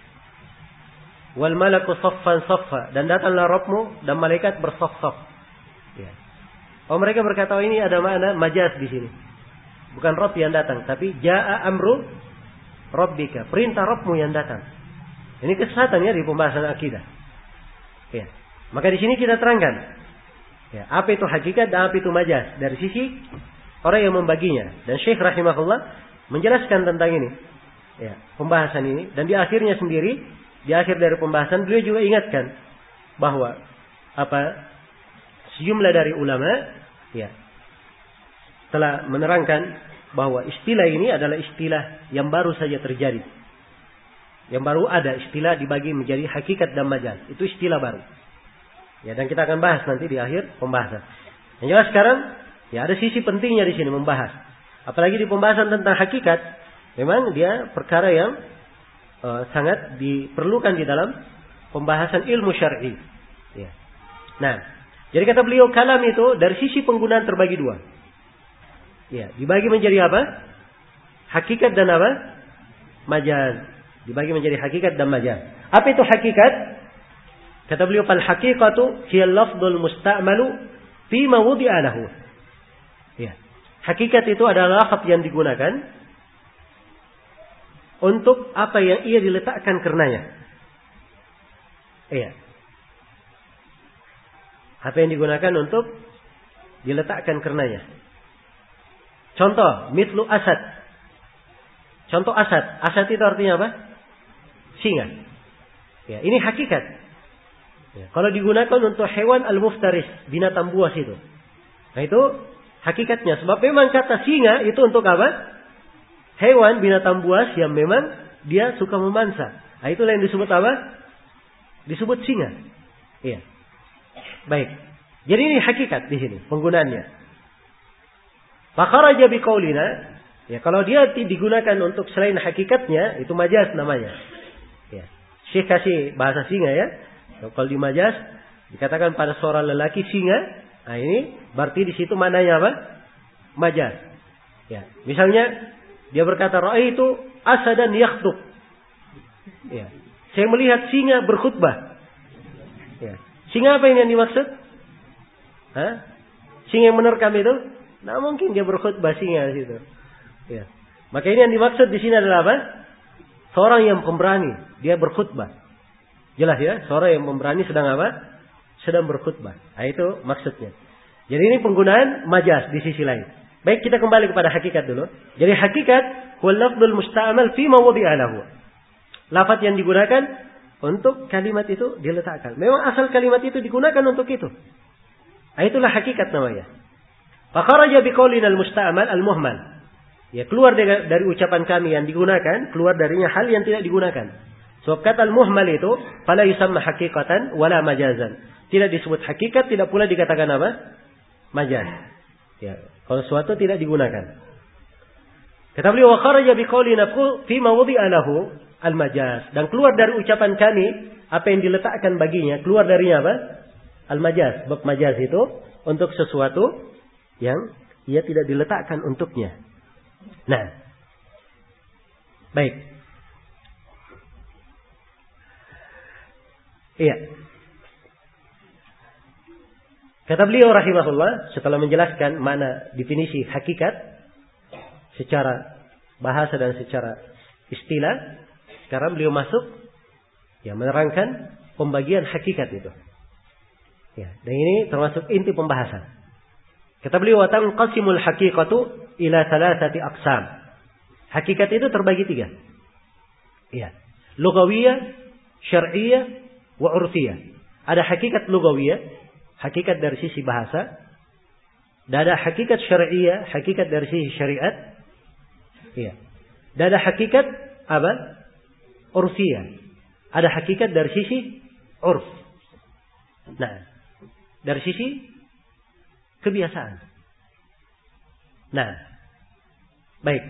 wal malaku saffan saffa, dan datanglah Rabbmu dan malaikat bersaff-saff. Ya. Oh, mereka berkata oh, ini ada makna majaz di sini. Bukan Rabb yang datang, tapi ja'a amru Rabbika, perintah Rabbmu yang datang. Ini kesesatan ya di pembahasan akidah. Ya. Maka di sini kita terangkan ya, apa itu hakikat dan apa itu majaz dari sisi orang yang membaginya. Dan Syekh rahimahullah menjelaskan tentang ini. Ya, pembahasan ini, dan di akhirnya sendiri, di akhir dari pembahasan beliau juga ingatkan bahwa apa sejumlah dari ulama ya telah menerangkan bahwa istilah ini adalah istilah yang baru saja terjadi. Yang baru ada istilah dibagi menjadi hakikat dan majaz. Itu istilah baru. Ya, dan kita akan bahas nanti di akhir pembahasan. Yang jelas sekarang ya ada sisi pentingnya di sini membahas. Apalagi di pembahasan tentang hakikat, memang dia perkara yang uh, sangat diperlukan di dalam pembahasan ilmu syar'i. Ya. Nah, jadi kata beliau kalam itu dari sisi penggunaan terbagi dua. Ya, dibagi menjadi apa? Hakikat dan apa? Majaz. Dibagi menjadi hakikat dan majaz. Apa itu hakikat? Kata beliau, "Fal haqiqatu hiya al-lafdhul musta'malu fi ma wudi'a lahu." Ya. Hakikat itu adalah lafaz yang digunakan untuk apa yang ia diletakkan karenanya. Iya. Apa yang digunakan untuk diletakkan karenanya. Contoh, mitlu asad. Contoh asad. Asad itu artinya apa? Singa. Ya, ini hakikat. Ya, kalau digunakan untuk hewan al-muftaris, binatang buas itu. Nah itu hakikatnya. Sebab memang kata singa itu untuk apa? Hewan binatang buas yang memang dia suka memangsa. Nah itulah yang disebut apa? Disebut singa. Iya. Baik. Jadi ini hakikat di sini penggunaannya. Fakharaja biqaulina, ya kalau dia digunakan untuk selain hakikatnya itu majaz namanya. Ya. Syekh kasih bahasa singa ya. Kalau di majaz dikatakan pada seorang lelaki singa, nah ini berarti di situ mananya apa? Majaz. Ya. Misalnya dia berkata raaitu asadan yakhtub. Ya. Saya melihat singa berkhutbah. Ya. Singa apa yang dimaksud? Hah? Singa yang menerkam itu? Nah mungkin dia berkhutbah singa di situ. Ya. Maka ini yang dimaksud di sini adalah apa? Seorang yang pemberani, dia berkhutbah. Jelas ya, seorang yang pemberani sedang apa? Sedang berkhutbah. Nah, itu maksudnya. Jadi ini penggunaan majaz di sisi lain. Baik, kita kembali kepada hakikat dulu. Jadi hakikat wal lafdzul musta'mal fi ma wudi'a lahu. Lafaz yang digunakan untuk kalimat itu diletakkan. Memang asal kalimat itu digunakan untuk itu. Nah, itulah hakikat namanya. Fa kharaja biqaulina al-musta'mal al-muhmal. Ya, keluar dari, dari ucapan kami yang digunakan, keluar darinya hal yang tidak digunakan. Sebab kata al-muhmal itu fala yusamma haqiqatan wala majazan. Tidak disebut hakikat, tidak pula dikatakan apa? Majaz. Ya, kalau sesuatu tidak digunakan. Kata beliau wa kharaja biqaulina fi ma wudi'a lahu al-majaz, dan keluar dari ucapan kami apa yang diletakkan baginya, keluar darinya apa? Al-majaz. Sebab majaz itu untuk sesuatu yang ia tidak diletakkan untuknya. Nah. Baik. Iya. Kata beliau rahimahullah setelah menjelaskan mana definisi hakikat secara bahasa dan secara istilah, sekarang beliau masuk ya menerangkan pembagian hakikat itu. Ya, dan ini termasuk inti pembahasan. Kata beliau wa tanqasimul haqiqatu ila thalathati aqsam. Hakikat itu terbagi tiga. Iya. Lughawiyah, syar'iyyah, wa 'urfiyah. Ada hakikat lughawiyah, hakikat dari sisi bahasa. Dan ada hakikat syar'iyyah, hakikat dari sisi syariat. Iya. Dan ada hakikat apa? Urfiyah. Ada hakikat dari sisi urf. Nah, dari sisi kebiasaan. Nah, baik.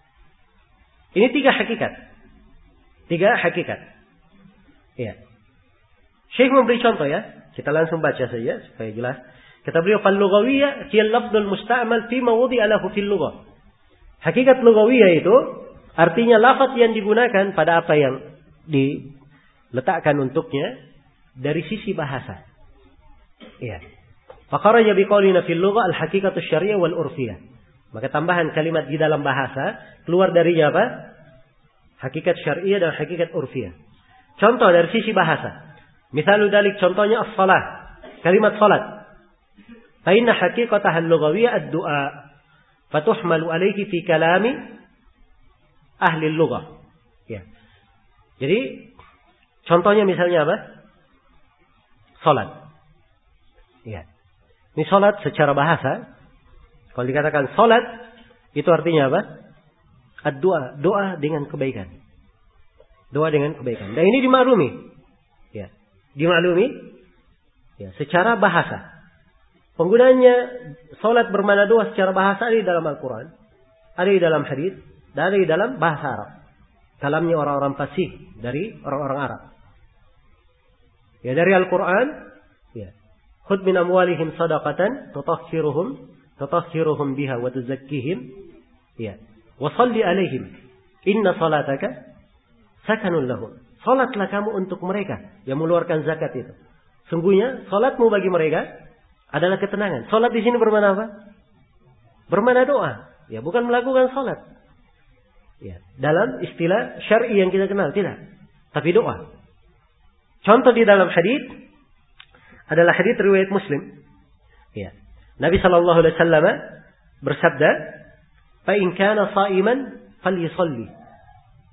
Ini tiga hakikat. Tiga hakikat. Iya. Syekh memberi contoh ya. Kita langsung baca saja supaya jelas. Kata beliau fal lughawiyah hiya al-lafdhul musta'mal fi ma wudi'a lahu fil lughah. Hakikat lughawiyah itu artinya lafaz yang digunakan pada apa yang diletakkan untuknya dari sisi bahasa. Iya. Fakharaja biqaulina fil lugha al-haqiqatu syar'iyyah wal urfiyah. Maka tambahan kalimat di dalam bahasa keluar darinya apa? Hakikat syar'iyyah dan hakikat urfiyah. Contoh dari sisi bahasa. Misalu dalik contohnya as-salah. Kalimat salat. Fa inna haqiqataha al-lughawiyah ad-du'a. Fatuhmalu alayhi fi kalami ahli al-lughah. Ya. Jadi contohnya misalnya apa? Salat. Ya. Ini salat secara bahasa. Kalau dikatakan salat itu artinya apa? Ad-du'a, doa dengan kebaikan. Doa dengan kebaikan. Dan ini dimaklumi. Ya. Dimaklumi ya, secara bahasa. Penggunaannya salat bermakna doa secara bahasa ada di dalam Al-Quran, ada di dalam hadis, dan ada di dalam bahasa Arab. Kalamnya orang-orang fasih dari orang-orang Arab. Ya dari Al-Quran, ya. Khudh min amwalihim sadaqatan tutahhiruhum tutahhiruhum biha wa tuzakkihim, ya. Wa shalli alaihim inna salataka sakanun lahum. Salatlah kamu untuk mereka yang mengeluarkan zakat itu. Sungguhnya salatmu bagi mereka adalah ketenangan. Salat di sini bermakna apa? Bermakna doa. Ya, bukan melakukan salat. Ya, dalam istilah syar'i yang kita kenal tidak, tapi doa. Contoh di dalam hadis adalah hadis riwayat Muslim. Ya. Nabi sallallahu alaihi wasallam bersabda, "Fa in kana sha'iman falyusalli."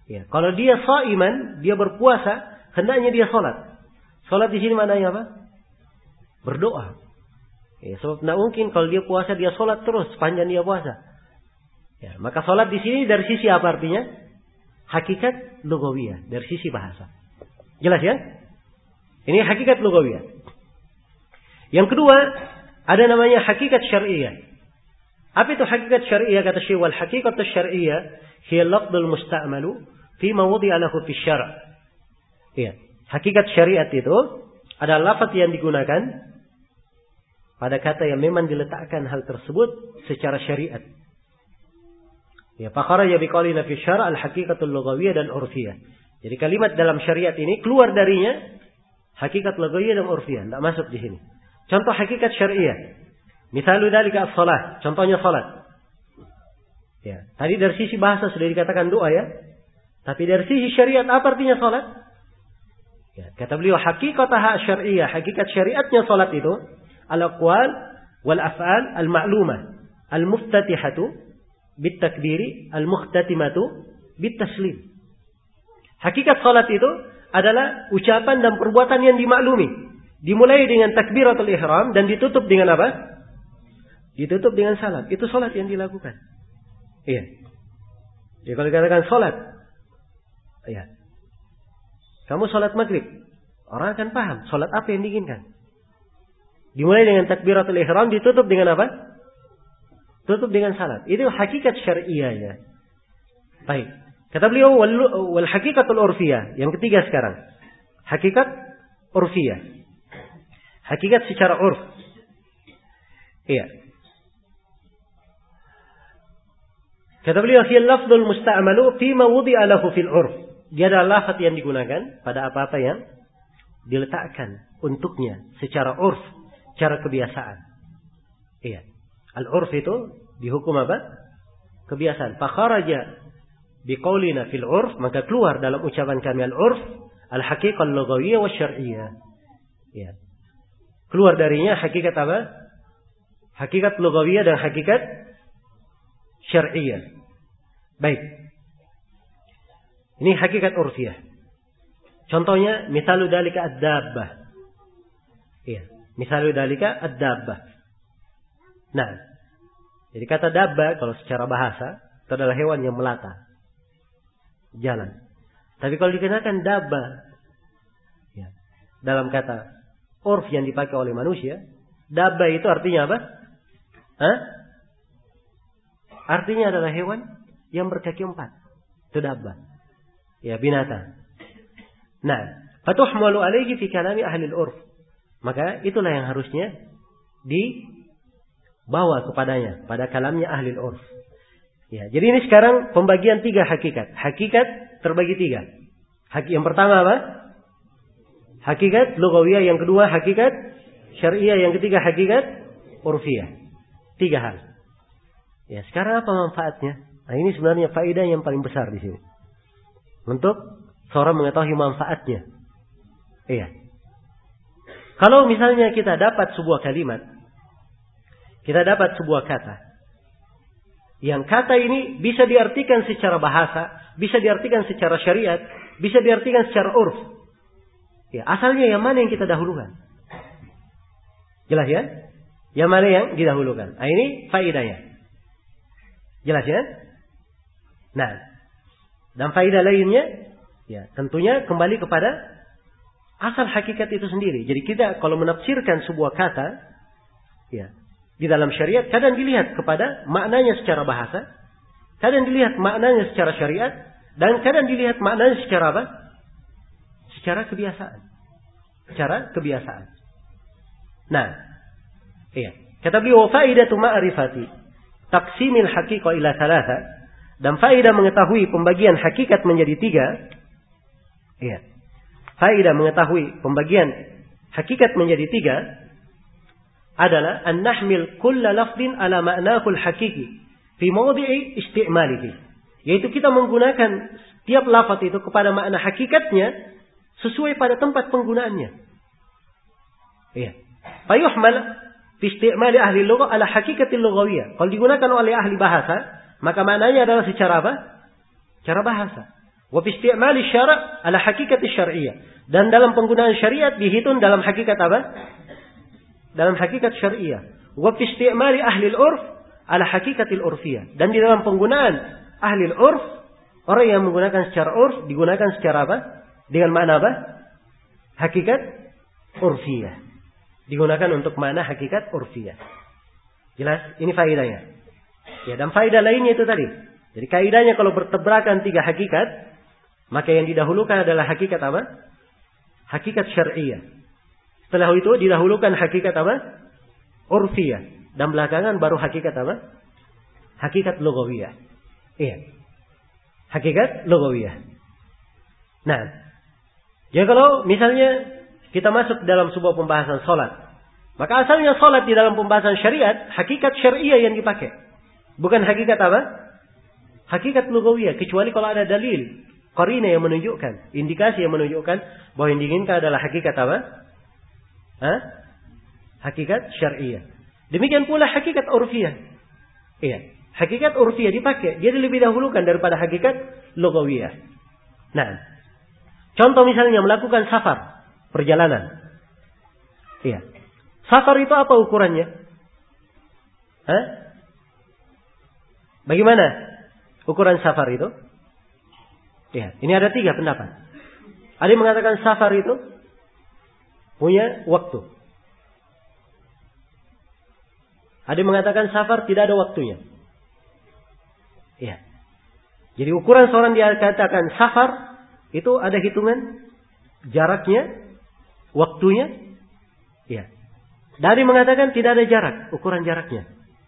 Ya, kalau dia shaiman, dia berpuasa, hendaknya dia sholat. Sholat di sini maknanya apa? Berdoa. Ya, sebab tidak mungkin kalau dia puasa dia sholat terus sepanjang dia puasa. Ya, maka sholat di sini dari sisi apa artinya? Hakikat lugawiyah, dari sisi bahasa. Jelas ya? Ini hakikat lugawiyah. Yang kedua, ada namanya hakikat syar'iyah. Apa itu hakikat syar'iyah? Kata Syekh, wal hakikat syar'iyah hiya lafdhul musta'malu fi ma wudi'a lahu fi syara'. Iya, hakikat syariat itu adalah lafaz yang digunakan pada kata yang memang diletakkan hal tersebut secara syariat. Ya, fakharaja biqaulina fi syara' al-haqiqatul lughawiyyah dan urfiyah. Jadi kalimat dalam syariat ini keluar darinya hakikat lughawiyyah dan urfiyah, tidak masuk di sini. Contoh hakikat syariah. Misalu dzalika as-shalah, contohnya salat. Ya, tadi dari sisi bahasa sudah dikatakan doa ya. Tapi dari sisi syariat apa artinya salat? Ya, kata beliau hakikataha syar'iyyah, hakikat syariatnya salat itu al-aqwal wal af'al al-ma'lumah al-muftatihatu bit-takbiri al-mukhtatimatu bit-taslim. Hakikat salat itu adalah ucapan dan perbuatan yang dimaklumi. Dimulai dengan takbiratul ihram dan ditutup dengan apa? Ditutup dengan salam. Itu salat yang dilakukan. Iya. Jadi kalau dikatakan salat, iya. Kamu salat maghrib, orang akan paham salat apa yang diinginkan. Dimulai dengan takbiratul ihram, ditutup dengan apa? Tutup dengan salat. Itu hakikat syar'iyahnya. Baik. Kata beliau wal, wal hakikatul urfiyah. Yang ketiga sekarang. Hakikat urfiyah. Hakikat secara urf. Iya. Kata beliau hiya lafdhul musta'malu fi ma wudi'a lahu fil urf. Dia adalah lafaz yang digunakan pada apa-apa yang diletakkan untuknya secara urf, secara kebiasaan. Iya. Al-urf itu dihukum apa? Kebiasaan. Fa kharaja biqaulina fil urf, maka keluar dalam ucapan kami al-urf al-haqiqah al-lughawiyyah wa syar'iyyah. Iya. Keluar darinya hakikat apa? Hakikat lughawiyyah dan hakikat syar'iyyah. Baik. Ini hakikat urfiyah. Contohnya misalu dalika ad-dabbah. Iya, misalu dalika ad-dabbah. Nah, jadi kata dabba kalau secara bahasa itu adalah hewan yang melata, jalan. Tapi kalau dikenakan dabba, ya, dalam kata urf yang dipakai oleh manusia, dabba itu artinya apa? Hah? Artinya adalah hewan yang berkaki empat. Itu dabba. Ya, binatang. Nah, fatuhmalu alaihi fi kalami ahli al-urf. Maka itulah yang harusnya dibawa kepadanya pada kalamnya ahli al-urf. Ya, jadi ini sekarang pembagian tiga hakikat. Hakikat terbagi tiga. Hak yang pertama apa? Hakikat lughawiyah, yang kedua hakikat syar'iyyah, yang ketiga hakikat urfiyah. Tiga hal. Ya, sekarang apa manfaatnya? Nah, ini sebenarnya faedah yang paling besar di sini. Untuk seorang mengetahui manfaatnya. Iya. Kalau misalnya kita dapat sebuah kalimat, kita dapat sebuah kata, yang kata ini bisa diartikan secara bahasa, bisa diartikan secara syariat, bisa diartikan secara urf. Ya, asalnya yang mana yang kita dahulukan? Jelas ya? Yang mana yang didahulukan? Nah, ini faedahnya. Jelas ya? Nah, dan faedah lainnya, ya tentunya kembali kepada asal hakikat itu sendiri. Jadi kita kalau menafsirkan sebuah kata, ya di dalam syariat, kadang dilihat kepada maknanya secara bahasa, kadang dilihat maknanya secara syariat, dan kadang dilihat maknanya secara apa? Secara kebiasaan. Secara kebiasaan. Nah, iya. Kata beliau, faedatu ma'rifati taqsimil haqiqah ila thalatha. Dan faedah mengetahui pembagian hakikat menjadi tiga. Iya. Faedah mengetahui pembagian hakikat menjadi tiga adalah an nahmil kulla lafdin ala ma'nahu al-haqiqi fi mawdi'i istimalihi. Yaitu kita menggunakan tiap lafaz itu kepada makna hakikatnya sesuai pada tempat penggunaannya. Iya. Fayuhmal fi istimali ahli lughah ala haqiqatil lughawiyah. Kalau digunakan oleh ahli bahasa, maka maknanya adalah secara apa? Secara bahasa. Wa fi isti'mali syara' ala haqiqati syar'iyyah. Dan dalam penggunaan syariat dihitung dalam hakikat apa? Dalam hakikat syar'iyyah. Wa fi isti'mali ahli al-urf ala haqiqatil urfiyah. Dan di dalam penggunaan ahli al-urf, orang yang menggunakan secara urf digunakan secara apa? Dengan makna apa? Hakikat urfiyah. Digunakan untuk makna hakikat urfiyah. Jelas? Ini faedahnya. Ya, dan faedah lainnya itu tadi. Jadi kaidahnya kalau bertabrakan tiga hakikat, maka yang didahulukan adalah hakikat apa? Hakikat syar'iyyah. Setelah itu didahulukan hakikat apa? Urfiyah. Dan belakangan baru hakikat apa? Hakikat lughawiyah. Iya. Hakikat lughawiyah. Nah, jadi kalau misalnya kita masuk dalam sebuah pembahasan salat, maka asalnya salat di dalam pembahasan syariat, hakikat syar'iyyah yang dipakai. Bukan hakikat apa? Hakikat lughawiyah, kecuali kalau ada dalil, qarina yang menunjukkan, indikasi yang menunjukkan bahwa yang diinginkan adalah hakikat apa? Hah? Hakikat syar'iyyah. Demikian pula hakikat urfiyah. Iya, hakikat urfiyah dipakai, dia lebih dahulukan daripada hakikat lughawiyah. Nah, contoh misalnya melakukan safar, perjalanan. Iya. Safar itu apa ukurannya? Hah? Bagaimana ukuran safar itu? Ya, ini ada tiga pendapat. Ada yang mengatakan safar itu punya waktu. Ada yang mengatakan safar tidak ada waktunya. Ya. Jadi ukuran seorang dia katakan safar itu ada hitungan jaraknya, waktunya. Ya. Dari mengatakan tidak ada jarak, ukuran jaraknya.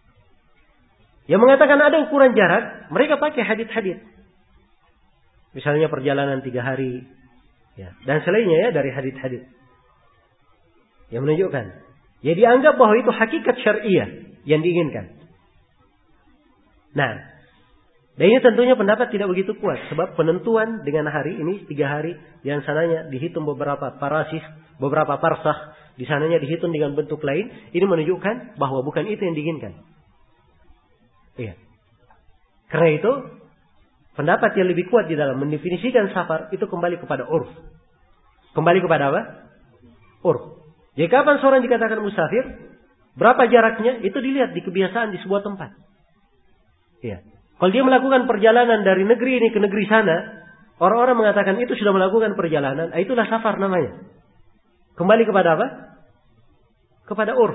Yang mengatakan ada ukuran jarak, mereka pakai hadits-hadits. Misalnya perjalanan tiga hari, ya, dan selainnya ya dari hadits-hadits yang menunjukkan. Ya dianggap bahwa itu hakikat syar'iyyah yang diinginkan. Nah, dan ini tentunya pendapat tidak begitu kuat, sebab penentuan dengan hari ini tiga hari, yang sananya dihitung beberapa parasis, beberapa parsah, di sananya dihitung dengan bentuk lain, ini menunjukkan bahwa bukan itu yang diinginkan. Iya. Karena itu pendapat yang lebih kuat di dalam mendefinisikan safar itu kembali kepada urf. Kembali kepada apa? Urf. Jadi kapan seorang dikatakan musafir? Berapa jaraknya? Itu dilihat di kebiasaan di sebuah tempat. Iya. Kalau dia melakukan perjalanan dari negeri ini ke negeri sana, orang-orang mengatakan itu sudah melakukan perjalanan, itulah safar namanya. Kembali kepada apa? Kepada urf.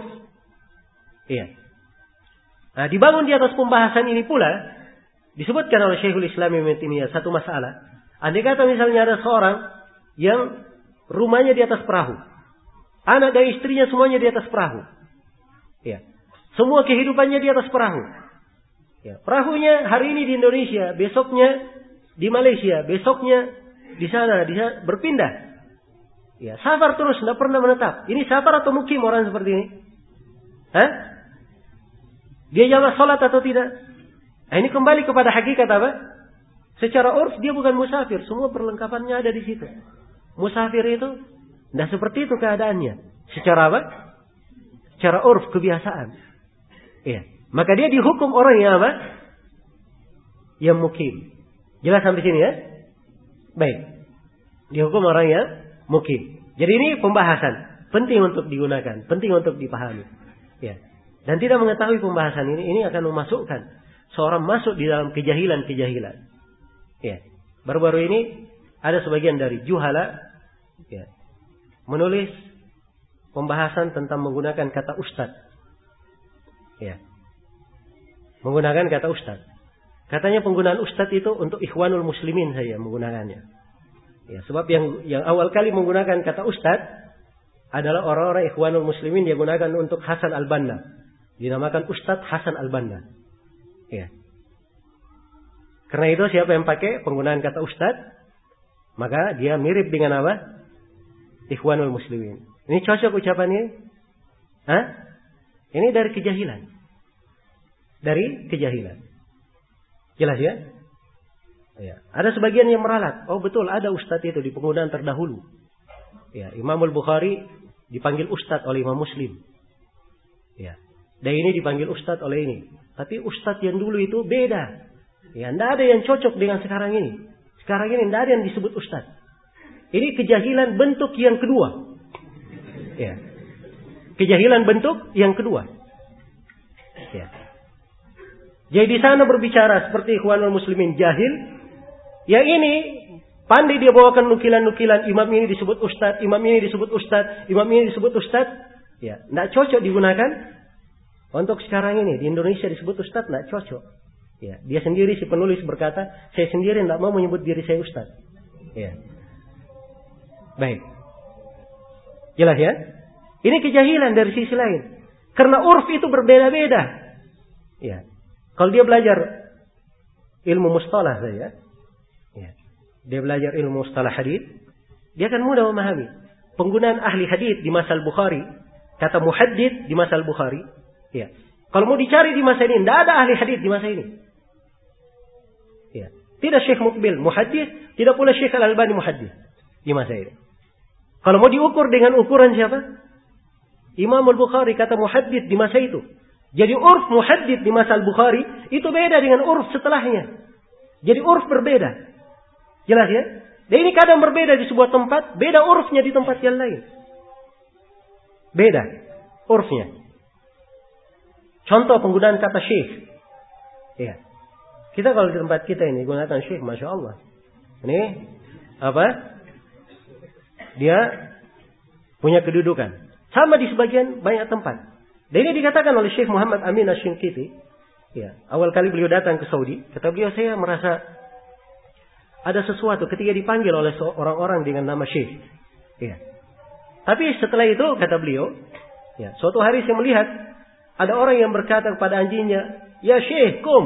Iya. Nah, dibangun di atas pembahasan ini pula disebutkan oleh Syekhul Islam Ibnu Taimiyah satu masalah. Andai kata misalnya ada seorang yang rumahnya di atas perahu, anak dan istrinya semuanya di atas perahu, ya, semua kehidupannya di atas perahu. Ya, perahunya hari ini di Indonesia, besoknya di Malaysia, besoknya di sana, di sana berpindah. Ya, safar terus, tidak pernah menetap. Ini safar atau mukim orang seperti ini? Hah? Dia jamak salat atau tidak? Nah, ini kembali kepada hakikat apa? Secara urf dia bukan musafir. Semua perlengkapannya ada di situ. Musafir itu tidak seperti itu keadaannya. Secara apa? Secara urf, kebiasaan. Iya. Maka dia dihukum orang yang apa? Yang mukim. Jelas sampai sini ya? Baik. Dihukum orang yang mukim. Jadi ini pembahasan. Penting untuk digunakan. Penting untuk dipahami. Ya. Dan tidak mengetahui pembahasan ini, ini akan memasukkan seorang masuk di dalam kejahilan-kejahilan. Ya. Baru-baru ini ada sebagian dari juhala, ya, menulis pembahasan tentang menggunakan kata ustad. Ya. Menggunakan kata ustad. Katanya penggunaan ustad itu untuk ikhwanul muslimin saja menggunakannya. Ya, sebab yang yang awal kali menggunakan kata ustad adalah orang-orang ikhwanul muslimin yang gunakan untuk Hasan al-Banna. Dinamakan Ustadz Hasan al-Banna. Ya. Karena itu siapa yang pakai penggunaan kata Ustadz, maka dia mirip dengan apa? Ikhwanul muslimin. Ini cocok ucapan ini? Hah? Ini dari kejahilan. Dari kejahilan. Jelas ya? Ya. Ada sebagian yang meralat. Oh betul, ada Ustadz itu di penggunaan terdahulu. Ya, Imam Al-Bukhari dipanggil Ustadz oleh Imam Muslim. Ya. Dan ini dipanggil Ustadz oleh ini. Tapi Ustadz yang dulu itu beda. Ya, tidak ada yang cocok dengan sekarang ini. Sekarang ini tidak ada yang disebut ustaz. Ini kejahilan bentuk yang kedua. Ya. Kejahilan bentuk yang kedua. Ya. Jadi di sana berbicara seperti Ikhwanul Muslimin jahil. Yang ini pandai dia bawakan nukilan-nukilan, imam ini disebut ustaz, imam ini disebut ustaz, imam ini disebut ustaz. Ya, tidak cocok digunakan untuk sekarang ini di Indonesia disebut ustaz, tidak cocok. Ya, dia sendiri si penulis berkata, saya sendiri tidak mau menyebut diri saya ustaz. Ya. Baik. Jelas ya? Ini kejahilan dari sisi lain. Karena urf itu berbeda-beda. Ya. Kalau dia belajar ilmu mustalah saja, ya. Dia belajar ilmu mustalah hadits, dia akan mudah memahami. Penggunaan ahli hadits di masa Al-Bukhari, kata muhaddits di masa Al-Bukhari, ya. Kalau mau dicari di masa ini, tidak ada ahli hadits di masa ini. Ya. Tidak Syekh Muqbil muhaddits, tidak pula Syekh Al-Albani muhaddits di masa ini. Kalau mau diukur dengan ukuran siapa? Imam Al-Bukhari kata muhaddits di masa itu. Jadi urf muhaddits di masa Al-Bukhari itu beda dengan urf setelahnya. Jadi urf berbeda. Jelas ya? Dan ini kadang berbeda di sebuah tempat, beda urfnya di tempat yang lain. Beda urfnya. Contoh penggunaan kata syekh. Ya. Kita kalau di tempat kita ini gunakan syekh, Masya Allah. Ini apa? Dia punya kedudukan. Sama di sebagian banyak tempat. Dan ini dikatakan oleh Syekh Muhammad Amin Asy-Shinqiti. Ya, awal kali beliau datang ke Saudi, kata beliau, saya merasa ada sesuatu ketika dipanggil oleh orang-orang dengan nama Syekh. Ya. Tapi setelah itu kata beliau, ya, suatu hari saya melihat ada orang yang berkata kepada anjingnya, "Ya Syekh, kum."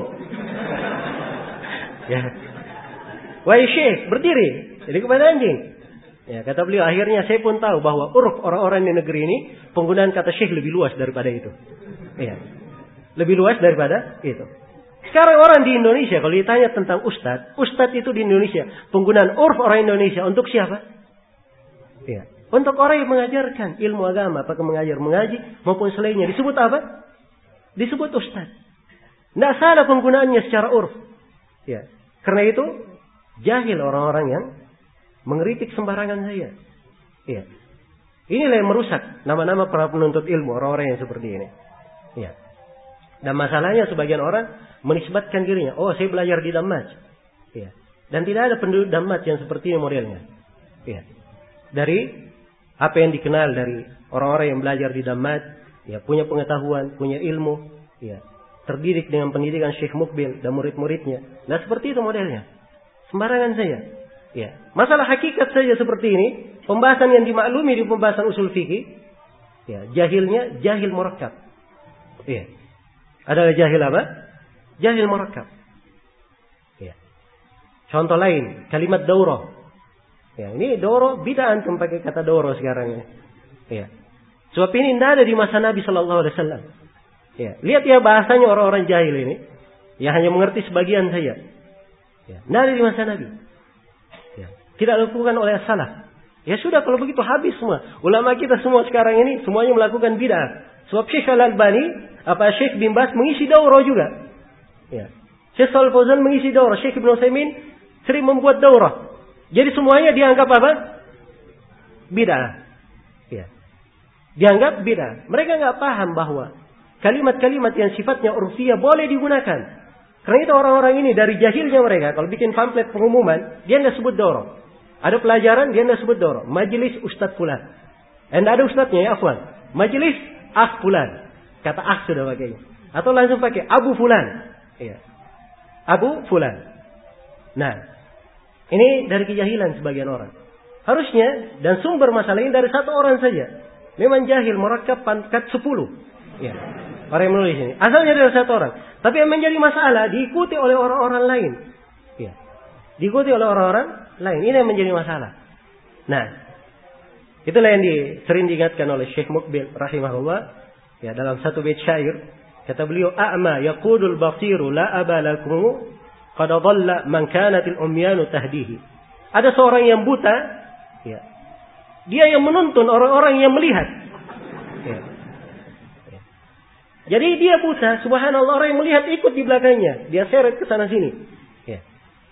Ya. "Wahai Syekh, berdiri." Jadi kepada anjing. Ya, kata beliau, akhirnya saya pun tahu bahwa uruf orang-orang di negeri ini penggunaan kata syekh lebih luas daripada itu. Ya. Lebih luas daripada itu. Sekarang orang di Indonesia kalau ditanya tentang ustadz, ustadz itu di Indonesia penggunaan uruf orang Indonesia untuk siapa? Ya. Untuk orang yang mengajarkan ilmu agama, apakah mengajar, mengaji maupun selainnya, disebut apa? Disebut ustadz. Tidak salah penggunaannya secara uruf. Ya. Karena itu jahil orang-orang yang mengkritik sembarangan saya. Iya. Inilah yang merusak nama-nama para penuntut ilmu, orang-orang yang seperti ini. Iya. Dan masalahnya sebagian orang menisbatkan dirinya, oh saya belajar di Damaj. Iya. Dan tidak ada penduduk Damaj yang seperti ini modelnya. Iya. Dari apa yang dikenal dari orang-orang yang belajar di Damaj, ya, punya pengetahuan, punya ilmu, ya, terdidik dengan pendidikan Syekh Muqbil dan murid-muridnya. Nah seperti itu modelnya. Sembarangan saya. Ya, masalah hakikat saja seperti ini, pembahasan yang dimaklumi di pembahasan usul fikih, ya, jahilnya jahil murakkab. Ya. Adalah jahil apa? Jahil murakkab. Ya. Contoh lain, kalimat daurah. Ya, ini daurah bid'ah antum pakai kata daurah sekarang ini. Ya. Sebab ini tidak ada di masa Nabi sallallahu alaihi wasallam. Ya, lihat ya bahasanya orang-orang jahil ini, yang hanya mengerti sebagian saja. Ya, tidak ada di masa Nabi. Tidak dilakukan oleh salaf. Ya sudah kalau begitu habis semua. Ulama kita semua sekarang ini semuanya melakukan bid'ah. Sebab Syekh Al-Albani, apa Syekh bin Baz mengisi daurah juga. Ya. Syekh Shalih Fauzan mengisi daurah. Syekh Ibnu Utsaimin sering membuat daurah. Jadi semuanya dianggap apa? Bid'ah. Ya. Dianggap bid'ah. Mereka enggak paham bahwa kalimat-kalimat yang sifatnya urfiyah boleh digunakan. Karena itu orang-orang ini dari jahilnya mereka kalau bikin pamflet pengumuman, dia enggak sebut daurah. Ada pelajaran, dia tidak sebut daurah. Majelis Ustadz Fulan. Tidak ada Ustadznya ya, Afwan. Majelis Ah Fulan. Kata Ah sudah pakainya. Atau langsung pakai Abu Fulan. Ya. Abu Fulan. Nah, ini dari kejahilan sebagian orang. Harusnya, dan sumber masalah ini dari satu orang saja. Memang jahil, murakkab pangkat sepuluh. Ya. Orang yang menulis ini. Asalnya dari satu orang. Tapi yang menjadi masalah, diikuti oleh orang-orang lain. Ya. Diikuti oleh orang-orang lain. Ini yang menjadi masalah. Nah, itulah yang di, sering diingatkan oleh Syekh Muqbil rahimahullah. Ya, dalam satu bait syair, kata beliau, "A'ma yaqudul basiru la abalakum qad dhalla man kanatil umyanu tahdihi." Ada seorang yang buta, ya. Dia yang menuntun orang-orang yang melihat. Ya. Ya. Jadi dia buta, subhanallah, orang yang melihat ikut di belakangnya. Dia seret ke sana sini. Ya.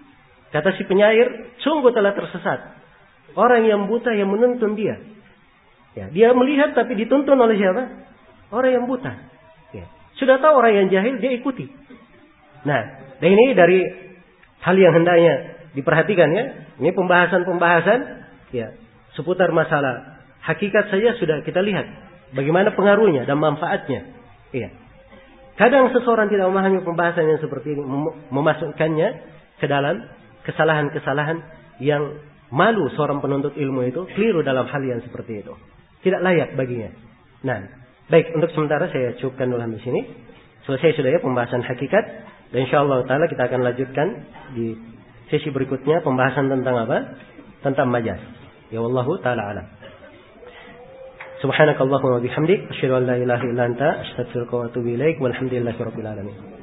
Kata si penyair, sungguh telah tersesat orang yang buta yang menuntun dia. Ya, dia melihat tapi dituntun oleh siapa? Orang yang buta. Ya. Sudah tahu orang yang jahil, dia ikuti. Nah, dan ini dari hal yang hendaknya diperhatikan ya. Ini pembahasan-pembahasan ya seputar masalah hakikat saja sudah kita lihat bagaimana pengaruhnya dan manfaatnya. Iya. Kadang seseorang tidak memahami pembahasan yang seperti ini, memasukkannya ke dalam kesalahan-kesalahan yang malu seorang penuntut ilmu itu keliru dalam hal yang seperti itu. Tidak layak baginya. Nah, baik, untuk sementara saya cukupkan dulu di sini. Selesai sudah ya pembahasan hakikat. Dan insyaallah taala kita akan lanjutkan di sesi berikutnya pembahasan tentang apa? Tentang majaz. Ya wallahu taala alam. Subhanakallahumma wa bihamdik asyhadu an la ilaha illa anta astaghfiruka wa atubu ilaik walhamdulillahi rabbil alamin.